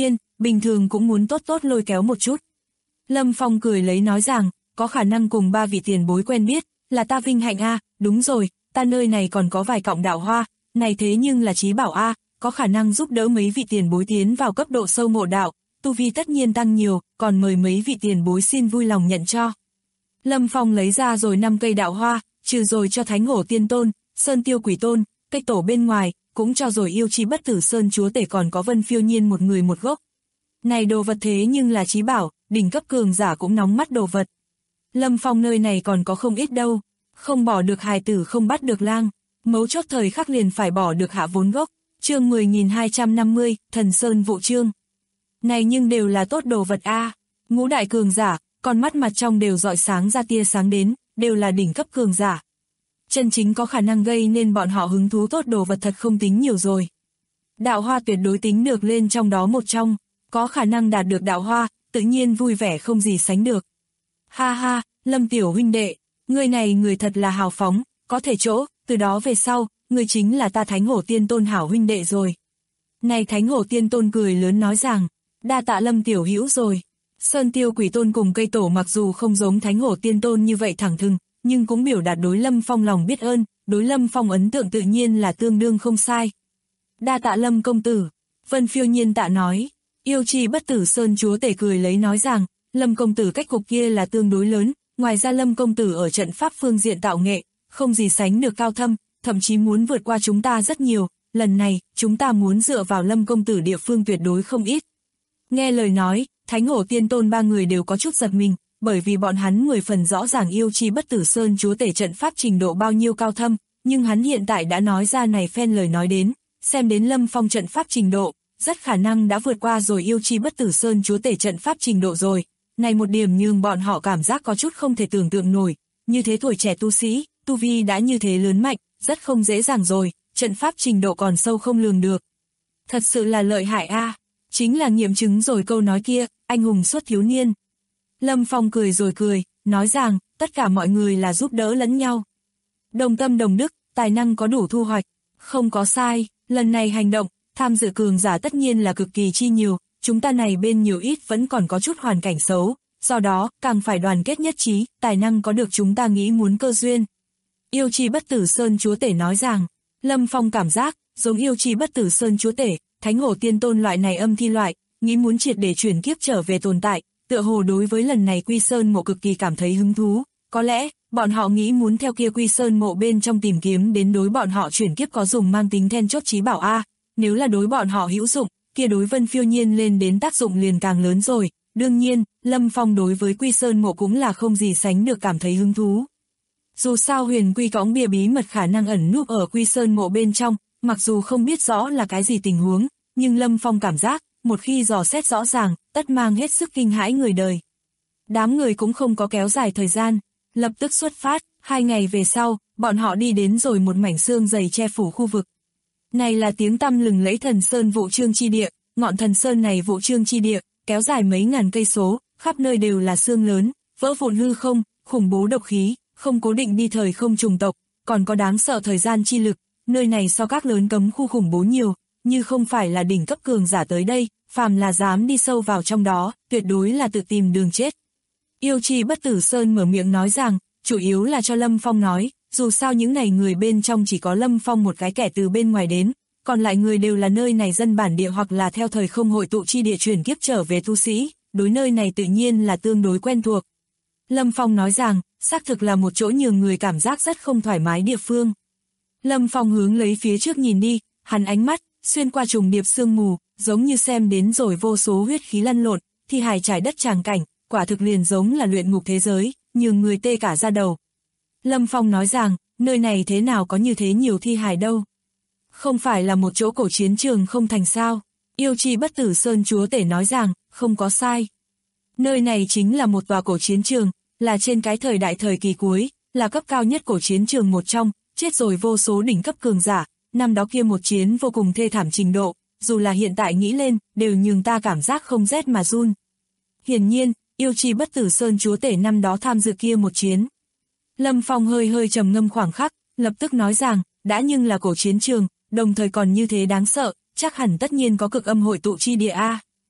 bình thường cũng muốn tốt tốt lôi kéo một chút. Lâm Phong cười lấy nói rằng, có khả năng cùng 3 vị tiền bối quen biết, là ta vinh hạnh a, đúng rồi, ta nơi này còn có vài cọng đạo hoa, này thế nhưng là trí bảo a, có khả năng giúp đỡ mấy vị tiền bối tiến vào cấp độ sâu ngộ đạo, tu vi tất nhiên tăng nhiều, còn mời mấy vị tiền bối xin vui lòng nhận cho. Lâm Phong lấy ra rồi 5 cây đạo hoa, trừ rồi cho Thánh Hổ Tiên Tôn, Sơn Tiêu Quỷ Tôn, cây tổ bên ngoài, cũng cho rồi Yêu Chi Bất Tử Sơn Chúa Tể còn có Vân Phiêu Nhiên một người một gốc. Này đồ vật thế nhưng là trí bảo, đỉnh cấp cường giả cũng nóng mắt đồ vật. Lâm Phong nơi này còn có không ít đâu, không bỏ được hài tử không bắt được lang, mấu chốt thời khắc liền phải bỏ được hạ vốn gốc. Chương 10.250, Thần Sơn Vụ Chương. Này nhưng đều là tốt đồ vật a, ngũ đại cường giả, con mắt mặt trong đều rọi sáng ra tia sáng đến, đều là đỉnh cấp cường giả. Chân chính có khả năng gây nên bọn họ hứng thú tốt đồ vật thật không tính nhiều rồi. Đạo hoa tuyệt đối tính được lên trong đó một trong, có khả năng đạt được đạo hoa, tự nhiên vui vẻ không gì sánh được. Ha ha, Lâm tiểu huynh đệ, người này người thật là hào phóng, có thể chỗ, từ đó về sau, người chính là ta Thánh Hổ Tiên Tôn hảo huynh đệ rồi. Này Thánh Hổ Tiên Tôn cười lớn nói rằng, đa tạ Lâm tiểu hữu rồi. Sơn Tiêu Quỷ Tôn cùng cây tổ mặc dù không giống Thánh Hổ Tiên Tôn như vậy thẳng thừng, nhưng cũng biểu đạt đối Lâm Phong lòng biết ơn, đối Lâm Phong ấn tượng tự nhiên là tương đương không sai. Đa tạ Lâm công tử, Vân Phiêu Nhiên tạ nói. Yêu Chi Bất Tử Sơn Chúa Tể cười lấy nói rằng, Lâm công tử cách cục kia là tương đối lớn, ngoài ra Lâm công tử ở trận pháp phương diện tạo nghệ, không gì sánh được cao thâm, thậm chí muốn vượt qua chúng ta rất nhiều, lần này, chúng ta muốn dựa vào Lâm công tử địa phương tuyệt đối không ít. Nghe lời nói, Thánh Hổ Tiên Tôn 3 người đều có chút giật mình, bởi vì bọn hắn 10 phần rõ ràng Yêu Chi Bất Tử Sơn Chúa Tể trận pháp trình độ bao nhiêu cao thâm, nhưng hắn hiện tại đã nói ra này phen lời nói đến, xem đến Lâm Phong trận pháp trình độ, rất khả năng đã vượt qua rồi Yêu Chi Bất Tử Sơn Chúa Tể trận pháp trình độ rồi. Này một điểm nhưng bọn họ cảm giác có chút không thể tưởng tượng nổi, như thế tuổi trẻ tu sĩ, tu vi đã như thế lớn mạnh, rất không dễ dàng rồi, trận pháp trình độ còn sâu không lường được. Thật sự là lợi hại a, chính là nghiệm chứng rồi câu nói kia, anh hùng xuất thiếu niên. Lâm Phong cười rồi cười, nói rằng, tất cả mọi người là giúp đỡ lẫn nhau. Đồng tâm đồng đức, tài năng có đủ thu hoạch, không có sai, lần này hành động, tham dự cường giả tất nhiên là cực kỳ chi nhiều, chúng ta này bên nhiều ít vẫn còn có chút hoàn cảnh xấu, do đó, càng phải đoàn kết nhất trí, tài năng có được chúng ta nghĩ muốn cơ duyên. Yêu Chi Bất Tử Sơn Chúa Tể nói rằng, Lâm Phong cảm giác, giống Yêu Chi Bất Tử Sơn Chúa Tể, Thánh Hổ Tiên Tôn loại này âm thi loại, nghĩ muốn triệt để chuyển kiếp trở về tồn tại, tựa hồ đối với lần này Quy Sơn Mộ cực kỳ cảm thấy hứng thú, có lẽ, bọn họ nghĩ muốn theo kia Quy Sơn Mộ bên trong tìm kiếm đến đối bọn họ chuyển kiếp có dùng mang tính then chốt trí bảo a, nếu là đối bọn họ hữu dụng, kia đối Vân Phiêu Nhiên lên đến tác dụng liền càng lớn rồi, đương nhiên, Lâm Phong đối với Quy Sơn Mộ cũng là không gì sánh được cảm thấy hứng thú. Dù sao huyền quy cõng bia bí mật khả năng ẩn núp ở Quy Sơn Mộ bên trong, mặc dù không biết rõ là cái gì tình huống, nhưng Lâm Phong cảm giác, một khi dò xét rõ ràng, tất mang hết sức kinh hãi người đời. Đám người cũng không có kéo dài thời gian, lập tức xuất phát, 2 ngày về sau, bọn họ đi đến rồi một mảnh sương dày che phủ khu vực. Này là tiếng tăm lừng lẫy Thần Sơn Vụ Chương chi địa, ngọn thần sơn này Vụ Chương chi địa, kéo dài mấy ngàn cây số, khắp nơi đều là sương lớn, vỡ vụn hư không, khủng bố độc khí, không cố định đi thời không trùng tộc, còn có đáng sợ thời gian chi lực, nơi này so các lớn cấm khu khủng bố nhiều, như không phải là đỉnh cấp cường giả tới đây, phàm là dám đi sâu vào trong đó, tuyệt đối là tự tìm đường chết. Yêu Chi Bất Tử Sơn mở miệng nói rằng, chủ yếu là cho Lâm Phong nói, dù sao những này người bên trong chỉ có Lâm Phong một cái kẻ từ bên ngoài đến, còn lại người đều là nơi này dân bản địa hoặc là theo thời không hội tụ chi địa chuyển kiếp trở về tu sĩ, đối nơi này tự nhiên là tương đối quen thuộc. Lâm Phong nói rằng, xác thực là một chỗ nhường người cảm giác rất không thoải mái địa phương. Lâm Phong hướng lấy phía trước nhìn đi, hắn ánh mắt, xuyên qua trùng điệp sương mù, giống như xem đến rồi vô số huyết khí lăn lộn, thi hài trải đất tràng cảnh, quả thực liền giống là luyện ngục thế giới, nhường người tê cả da đầu. Lâm Phong nói rằng, nơi này thế nào có như thế nhiều thi hài đâu. Không phải là một chỗ cổ chiến trường không thành sao. Yêu Chi Bất Tử Sơn Chúa Tể nói rằng, không có sai. Nơi này chính là một tòa cổ chiến trường, là trên cái thời đại thời kỳ cuối, là cấp cao nhất cổ chiến trường một trong, chết rồi vô số đỉnh cấp cường giả, năm đó kia một chiến vô cùng thê thảm trình độ, dù là hiện tại nghĩ lên, đều nhường ta cảm giác không rét mà run. Hiển nhiên, Yêu Chi Bất Tử Sơn Chúa Tể năm đó tham dự kia một chiến. Lâm Phong hơi hơi trầm ngâm khoảng khắc, lập tức nói rằng, đã nhưng là cổ chiến trường, đồng thời còn như thế đáng sợ, chắc hẳn tất nhiên có cực âm hội tụ chi địa a.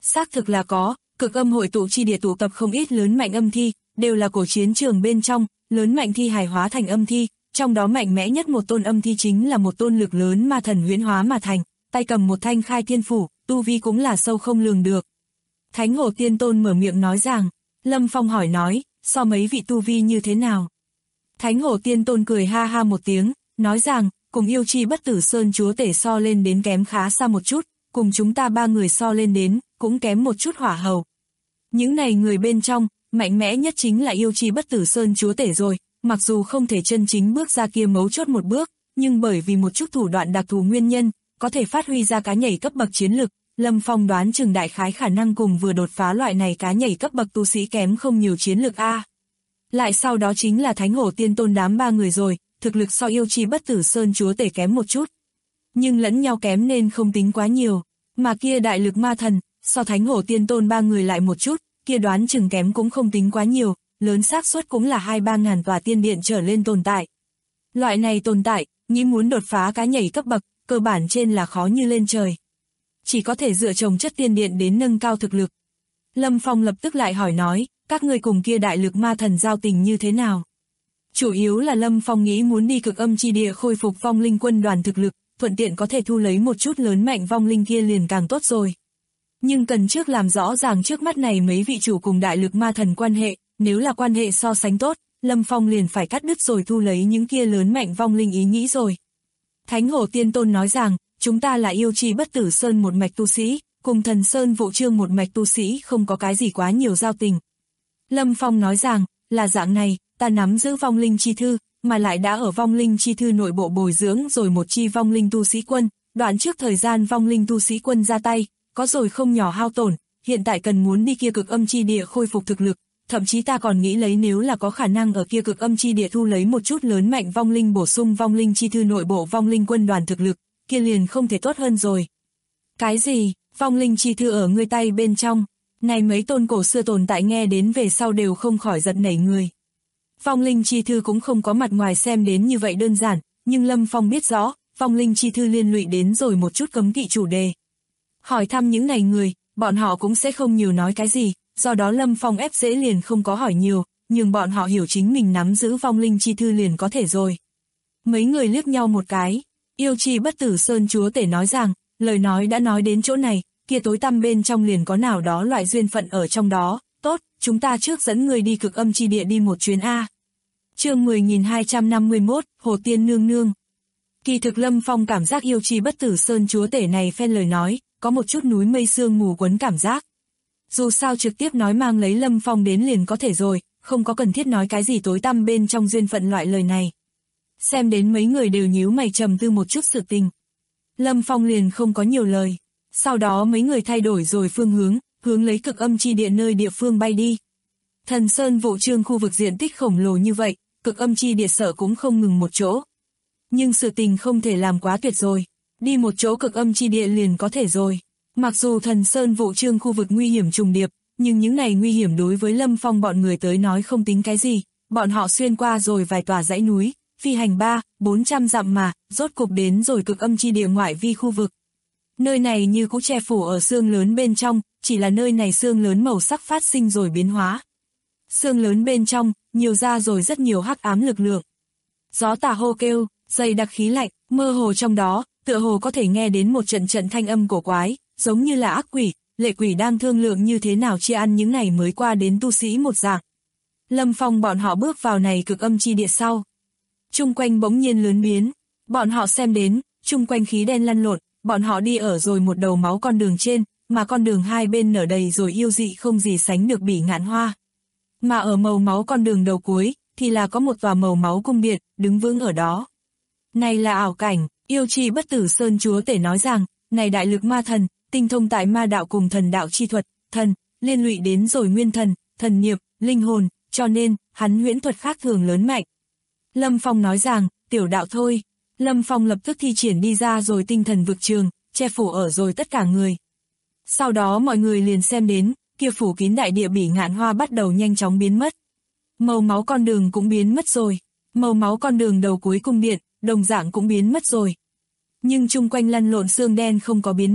Xác thực là có, cực âm hội tụ chi địa tụ tập không ít lớn mạnh âm thi, đều là cổ chiến trường bên trong, lớn mạnh thi hài hóa thành âm thi, trong đó mạnh mẽ nhất một tôn âm thi chính là một tôn lực lớn ma thần huyễn hóa mà thành, tay cầm một thanh khai thiên phủ, tu vi cũng là sâu không lường được. Thánh Hổ Tiên Tôn mở miệng nói rằng, Lâm Phong hỏi nói, so mấy vị tu vi như thế nào? Thánh Hổ Tiên Tôn cười ha ha một tiếng, nói rằng, cùng yêu chi bất tử sơn chúa tể so lên đến kém khá xa một chút, cùng chúng ta ba người so lên đến, cũng kém một chút hỏa hầu. Những này người bên trong, mạnh mẽ nhất chính là yêu chi bất tử sơn chúa tể rồi, mặc dù không thể chân chính bước ra kia mấu chốt một bước, nhưng bởi vì một chút thủ đoạn đặc thù nguyên nhân, có thể phát huy ra cá nhảy cấp bậc chiến lực, Lâm Phong đoán chừng đại khái khả năng cùng vừa đột phá loại này cá nhảy cấp bậc tu sĩ kém không nhiều chiến lực a. Lại sau đó chính là Thánh Hổ Tiên Tôn đám ba người rồi, thực lực so yêu chi bất tử sơn chúa tể kém một chút. Nhưng lẫn nhau kém nên không tính quá nhiều, mà kia đại lực ma thần, so Thánh Hổ Tiên Tôn ba người lại một chút, kia đoán chừng kém cũng không tính quá nhiều, lớn xác suất cũng là 2-3 ngàn tòa tiên điện trở lên tồn tại. Loại này tồn tại, nghĩ muốn đột phá cá nhảy cấp bậc, cơ bản trên là khó như lên trời. Chỉ có thể dựa trồng chất tiên điện đến nâng cao thực lực. Lâm Phong lập tức lại hỏi nói, các người cùng kia đại lực ma thần giao tình như thế nào? Chủ yếu là Lâm Phong nghĩ muốn đi cực âm chi địa khôi phục vong linh quân đoàn thực lực, thuận tiện có thể thu lấy một chút lớn mạnh vong linh kia liền càng tốt rồi. Nhưng cần trước làm rõ ràng trước mắt này mấy vị chủ cùng đại lực ma thần quan hệ, nếu là quan hệ so sánh tốt, Lâm Phong liền phải cắt đứt rồi thu lấy những kia lớn mạnh vong linh ý nghĩ rồi. Thánh Hổ Tiên Tôn nói rằng, chúng ta là yêu chi bất tử sơn một mạch tu sĩ, cùng thần sơn vụ trương một mạch tu sĩ không có cái gì quá nhiều giao tình. Lâm Phong nói rằng, là dạng này, ta nắm giữ vong linh chi thư, mà lại đã ở vong linh chi thư nội bộ bồi dưỡng rồi một chi vong linh tu sĩ quân, đoạn trước thời gian vong linh tu sĩ quân ra tay, có rồi không nhỏ hao tổn, hiện tại cần muốn đi kia cực âm chi địa khôi phục thực lực, thậm chí ta còn nghĩ lấy nếu là có khả năng ở kia cực âm chi địa thu lấy một chút lớn mạnh vong linh bổ sung vong linh chi thư nội bộ vong linh quân đoàn thực lực, kia liền không thể tốt hơn rồi. Cái gì, vong linh chi thư ở ngươi tay bên trong, này mấy tôn cổ xưa tồn tại nghe đến về sau đều không khỏi giật nảy người. Vong linh chi thư cũng không có mặt ngoài xem đến như vậy đơn giản, nhưng Lâm Phong biết rõ, vong linh chi thư liên lụy đến rồi một chút cấm kỵ chủ đề. Hỏi thăm những này người, bọn họ cũng sẽ không nhiều nói cái gì, do đó Lâm Phong ép dễ liền không có hỏi nhiều, nhưng bọn họ hiểu chính mình nắm giữ vong linh chi thư liền có thể rồi. Mấy người liếc nhau một cái, yêu chi bất tử sơn chúa tể nói rằng, lời nói đã nói đến chỗ này, kia tối tăm bên trong liền có nào đó loại duyên phận ở trong đó, tốt, chúng ta trước dẫn người đi cực âm chi địa đi một chuyến A. Chương 10.251, Hồ Tiên Nương Nương. Kỳ thực Lâm Phong cảm giác yêu chi bất tử sơn chúa tể này phen lời nói, có một chút núi mây sương mù quấn cảm giác. Dù sao trực tiếp nói mang lấy Lâm Phong đến liền có thể rồi, không có cần thiết nói cái gì tối tăm bên trong duyên phận loại lời này. Xem đến mấy người đều nhíu mày trầm tư một chút sự tình. Lâm Phong liền không có nhiều lời. Sau đó mấy người thay đổi rồi phương hướng, hướng lấy cực âm chi địa nơi địa phương bay đi. Thần Sơn Vụ Trương khu vực diện tích khổng lồ như vậy, cực âm chi địa sở cũng không ngừng một chỗ. Nhưng sự tình không thể làm quá tuyệt rồi, đi một chỗ cực âm chi địa liền có thể rồi. Mặc dù Thần Sơn Vụ Trương khu vực nguy hiểm trùng điệp, nhưng những này nguy hiểm đối với Lâm Phong bọn người tới nói không tính cái gì, bọn họ xuyên qua rồi vài tòa dãy núi, phi hành 300-400 dặm mà, rốt cục đến rồi cực âm chi địa ngoại vi khu vực. Nơi này như cũng che phủ ở xương lớn bên trong, chỉ là nơi này xương lớn màu sắc phát sinh rồi biến hóa. Xương lớn bên trong, nhiều ra rồi rất nhiều hắc ám lực lượng. Gió tà hô kêu, dày đặc khí lạnh, mơ hồ trong đó, tựa hồ có thể nghe đến một trận trận thanh âm cổ quái, giống như là ác quỷ, lệ quỷ đang thương lượng như thế nào chia ăn những này mới qua đến tu sĩ một dạng. Lâm Phong bọn họ bước vào này cực âm chi địa sau. Chung quanh bỗng nhiên lớn biến, bọn họ xem đến, chung quanh khí đen lăn lộn, bọn họ đi ở rồi một đầu máu con đường trên, mà con đường hai bên nở đầy rồi yêu dị không gì sánh được bỉ ngạn hoa. Mà ở màu máu con đường đầu cuối, thì là có một tòa màu máu cung điện, đứng vững ở đó. Này là ảo cảnh, yêu chi bất tử sơn chúa tể nói rằng, này đại lực ma thần, tinh thông tại ma đạo cùng thần đạo chi thuật, thần, liên lụy đến rồi nguyên thần, thần niệm, linh hồn, cho nên, hắn huyễn thuật khác thường lớn mạnh. Lâm Phong nói rằng, tiểu đạo thôi. Lâm Phong lập tức thi triển đi ra rồi tinh thần vực trường, che phủ ở rồi tất cả người. Sau đó mọi người liền xem đến, kia phủ kín đại địa bỉ ngạn hoa bắt đầu nhanh chóng biến mất. Màu máu con đường cũng biến mất rồi. Màu máu con đường đầu cuối cung điện, đồng dạng cũng biến mất rồi. Nhưng chung quanh lăn lộn xương đen không có biến mất.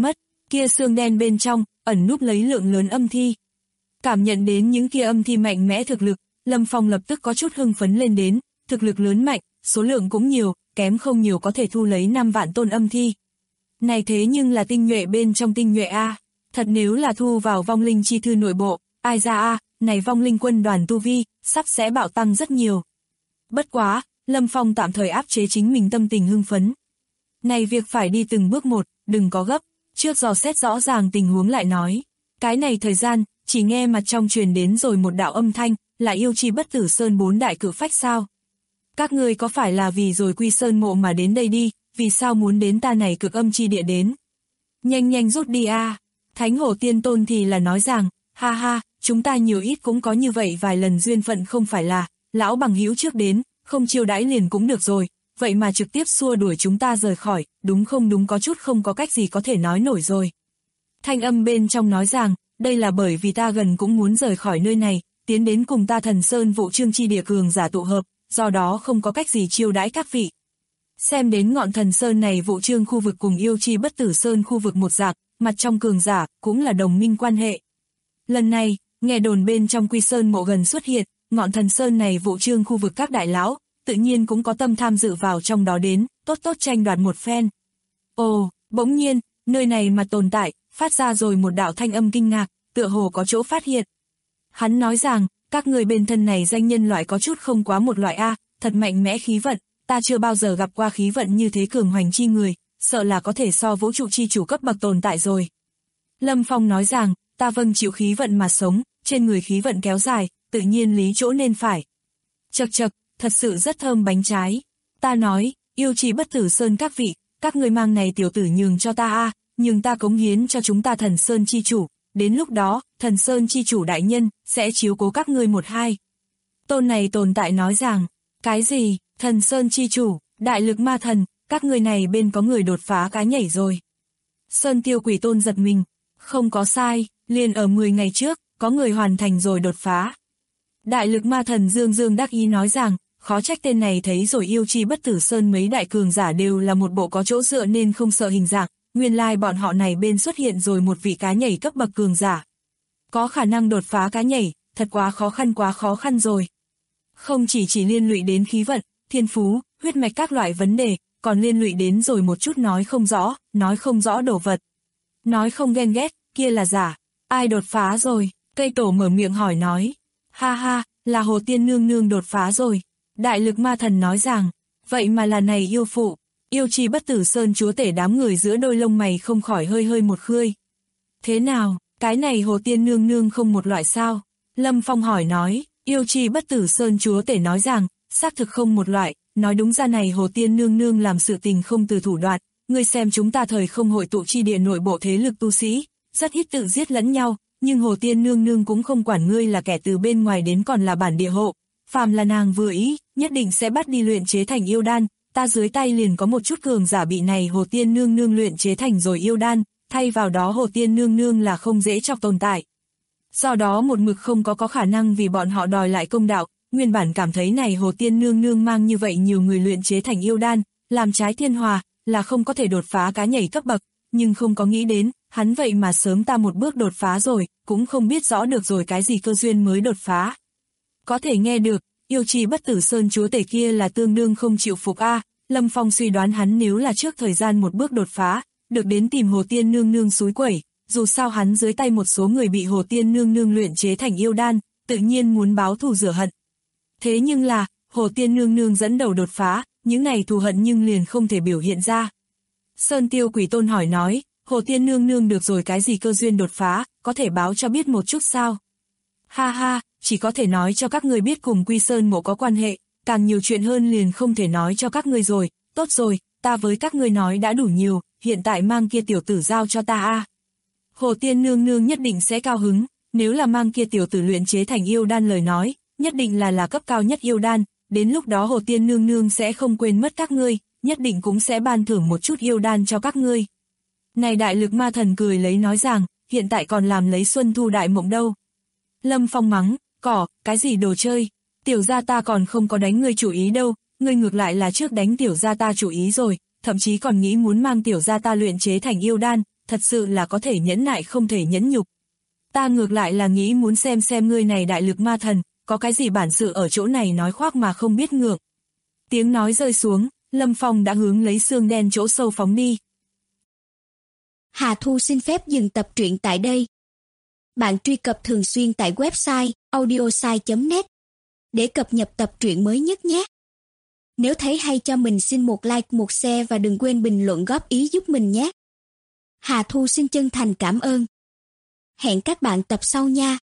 kia xương đen bên trong, ẩn núp lấy lượng lớn âm thi. Cảm nhận đến những kia âm thi mạnh mẽ thực lực, Lâm Phong lập tức có chút hưng phấn lên đến, thực lực lớn mạnh, số lượng cũng nhiều, kém không nhiều có thể thu lấy 5 vạn tôn âm thi. Này thế nhưng là tinh nhuệ bên trong tinh nhuệ a, thật nếu là thu vào vong linh chi thư nội bộ, ai ra a, này vong linh quân đoàn tu vi, sắp sẽ bạo tăng rất nhiều. Bất quá, Lâm Phong tạm thời áp chế chính mình tâm tình hưng phấn. Này việc phải đi từng bước một, đừng có gấp, trước dò xét rõ ràng tình huống lại nói. Cái này thời gian, chỉ nghe mặt trong truyền đến rồi một đạo âm thanh, là yêu chi bất tử sơn 4 đại cự phách sao? Các ngươi có phải là vì rồi quy sơn mộ mà đến đây đi, vì sao muốn đến ta này cực âm chi địa đến? Nhanh nhanh rút đi a. Thánh hổ tiên tôn thì là nói rằng, ha ha, chúng ta nhiều ít cũng có như vậy vài lần duyên phận không phải là, lão bằng hữu trước đến, không chiêu đãi liền cũng được rồi, vậy mà trực tiếp xua đuổi chúng ta rời khỏi, đúng không đúng có chút không có cách gì có thể nói nổi rồi. Thanh âm bên trong nói rằng, đây là bởi vì ta gần cũng muốn rời khỏi nơi này, tiến đến cùng ta Thần Sơn Vũ Trương chi địa cường giả tụ hợp, do đó không có cách gì chiêu đãi các vị. Xem đến ngọn Thần Sơn này Vũ Trương khu vực cùng yêu chi bất tử sơn khu vực một dạng, mặt trong cường giả cũng là đồng minh quan hệ. Lần này, nghe đồn bên trong Quy Sơn mộ gần xuất hiện, ngọn Thần Sơn này Vũ Trương khu vực các đại lão, tự nhiên cũng có tâm tham dự vào trong đó đến, tốt tốt tranh đoạt một phen. Ồ, bỗng nhiên, nơi này mà tồn tại, phát ra rồi một đạo thanh âm kinh ngạc, tựa hồ có chỗ phát hiện. Hắn nói rằng, các người bên thân này danh nhân loại có chút không quá một loại a, thật mạnh mẽ khí vận, ta chưa bao giờ gặp qua khí vận như thế cường hoành chi người, sợ là có thể so vũ trụ chi chủ cấp bậc tồn tại rồi. Lâm Phong nói rằng, ta vâng chịu khí vận mà sống, trên người khí vận kéo dài, tự nhiên lý chỗ nên phải. Chậc chậc, thật sự rất thơm bánh trái. Ta nói, yêu chi bất tử sơn các vị, các người mang này tiểu tử nhường cho ta a, nhường ta cống hiến cho chúng ta Thần Sơn chi chủ, đến lúc đó, Thần Sơn chi chủ đại nhân, sẽ chiếu cố các ngươi một hai. Tôn này tồn tại nói rằng, cái gì, Thần Sơn chi chủ, đại lực ma thần, các người này bên có người đột phá cái nhảy rồi. Sơn Tiêu Quỷ Tôn giật mình, không có sai, liền ở 10 ngày trước, có người hoàn thành rồi đột phá. Đại lực ma thần Dương Dương đắc ý nói rằng, khó trách tên này thấy rồi yêu chi bất tử sơn mấy đại cường giả đều là một bộ có chỗ dựa nên không sợ hình dạng, nguyên lai bọn họ này bên xuất hiện rồi một vị cá nhảy cấp bậc cường giả. Có khả năng đột phá cá nhảy, thật quá khó khăn rồi. Không chỉ liên lụy đến khí vận, thiên phú, huyết mạch các loại vấn đề, còn liên lụy đến rồi một chút nói không rõ đồ vật. Nói không ghen ghét, kia là giả. Ai đột phá rồi? Cây tổ mở miệng hỏi nói. Ha ha, là Hồ Tiên Nương Nương đột phá rồi. Đại lực ma thần nói rằng, vậy mà là này yêu phụ. Yêu chi bất tử sơn chúa tể đám người giữa đôi lông mày không khỏi hơi một khươi. Thế nào, cái này Hồ Tiên Nương Nương không một loại sao? Lâm Phong hỏi nói, yêu chi bất tử sơn chúa tể nói rằng, xác thực không một loại, nói đúng ra này Hồ Tiên Nương Nương làm sự tình không từ thủ đoạn, ngươi xem chúng ta thời không hội tụ chi địa nội bộ thế lực tu sĩ, rất ít tự giết lẫn nhau, nhưng Hồ Tiên Nương Nương cũng không quản ngươi là kẻ từ bên ngoài đến còn là bản địa hộ, phàm là nàng vừa ý, nhất định sẽ bắt đi luyện chế thành yêu đan, ta dưới tay liền có một chút cường giả bị này Hồ Tiên Nương Nương luyện chế thành rồi yêu đan, thay vào đó Hồ Tiên Nương Nương là không dễ chọc tồn tại. Do đó một mực không có khả năng vì bọn họ đòi lại công đạo, nguyên bản cảm thấy này Hồ Tiên Nương Nương mang như vậy nhiều người luyện chế thành yêu đan, làm trái thiên hòa, là không có thể đột phá cá nhảy cấp bậc, nhưng không có nghĩ đến, hắn vậy mà sớm ta một bước đột phá rồi, cũng không biết rõ được rồi cái gì cơ duyên mới đột phá. Có thể nghe được, yêu chi bất tử sơn chúa tể kia là tương đương không chịu phục a. Lâm Phong suy đoán hắn nếu là trước thời gian một bước đột phá, được đến tìm Hồ Tiên Nương Nương xúi quẩy, dù sao hắn dưới tay một số người bị Hồ Tiên Nương Nương luyện chế thành yêu đan, tự nhiên muốn báo thù rửa hận. Thế nhưng là, Hồ Tiên Nương Nương dẫn đầu đột phá, những này thù hận nhưng liền không thể biểu hiện ra. Sơn Tiêu Quỷ Tôn hỏi nói, Hồ Tiên Nương Nương được rồi cái gì cơ duyên đột phá, có thể báo cho biết một chút sao? Ha ha, chỉ có thể nói cho các người biết cùng Quy Sơn mộ có quan hệ, càng nhiều chuyện hơn liền không thể nói cho các người rồi, tốt rồi, ta với các người nói đã đủ nhiều, hiện tại mang kia tiểu tử giao cho ta a. Hồ Tiên Nương Nương nhất định sẽ cao hứng, nếu là mang kia tiểu tử luyện chế thành yêu đan lời nói, nhất định là cấp cao nhất yêu đan, đến lúc đó Hồ Tiên Nương Nương sẽ không quên mất các ngươi, nhất định cũng sẽ ban thưởng một chút yêu đan cho các ngươi. Này đại lực ma thần cười lấy nói rằng, hiện tại còn làm lấy Xuân Thu đại mộng đâu. Lâm Phong mắng, cái gì đồ chơi, tiểu gia ta còn không có đánh ngươi chủ ý đâu, ngươi ngược lại là trước đánh tiểu gia ta chủ ý rồi, thậm chí còn nghĩ muốn mang tiểu gia ta luyện chế thành yêu đan, thật sự là có thể nhẫn nại không thể nhẫn nhục. Ta ngược lại là nghĩ muốn xem ngươi này đại lực ma thần, có cái gì bản sự ở chỗ này nói khoác mà không biết ngượng. Tiếng nói rơi xuống, Lâm Phong đã hướng lấy xương đen chỗ sâu phóng đi. Hà Thu xin phép dừng tập truyện tại đây. Bạn truy cập thường xuyên tại website audiosai.net để cập nhật tập truyện mới nhất nhé. Nếu thấy hay cho mình xin một like, một share và đừng quên bình luận góp ý giúp mình nhé. Hà Thu xin chân thành cảm ơn. Hẹn các bạn tập sau nha.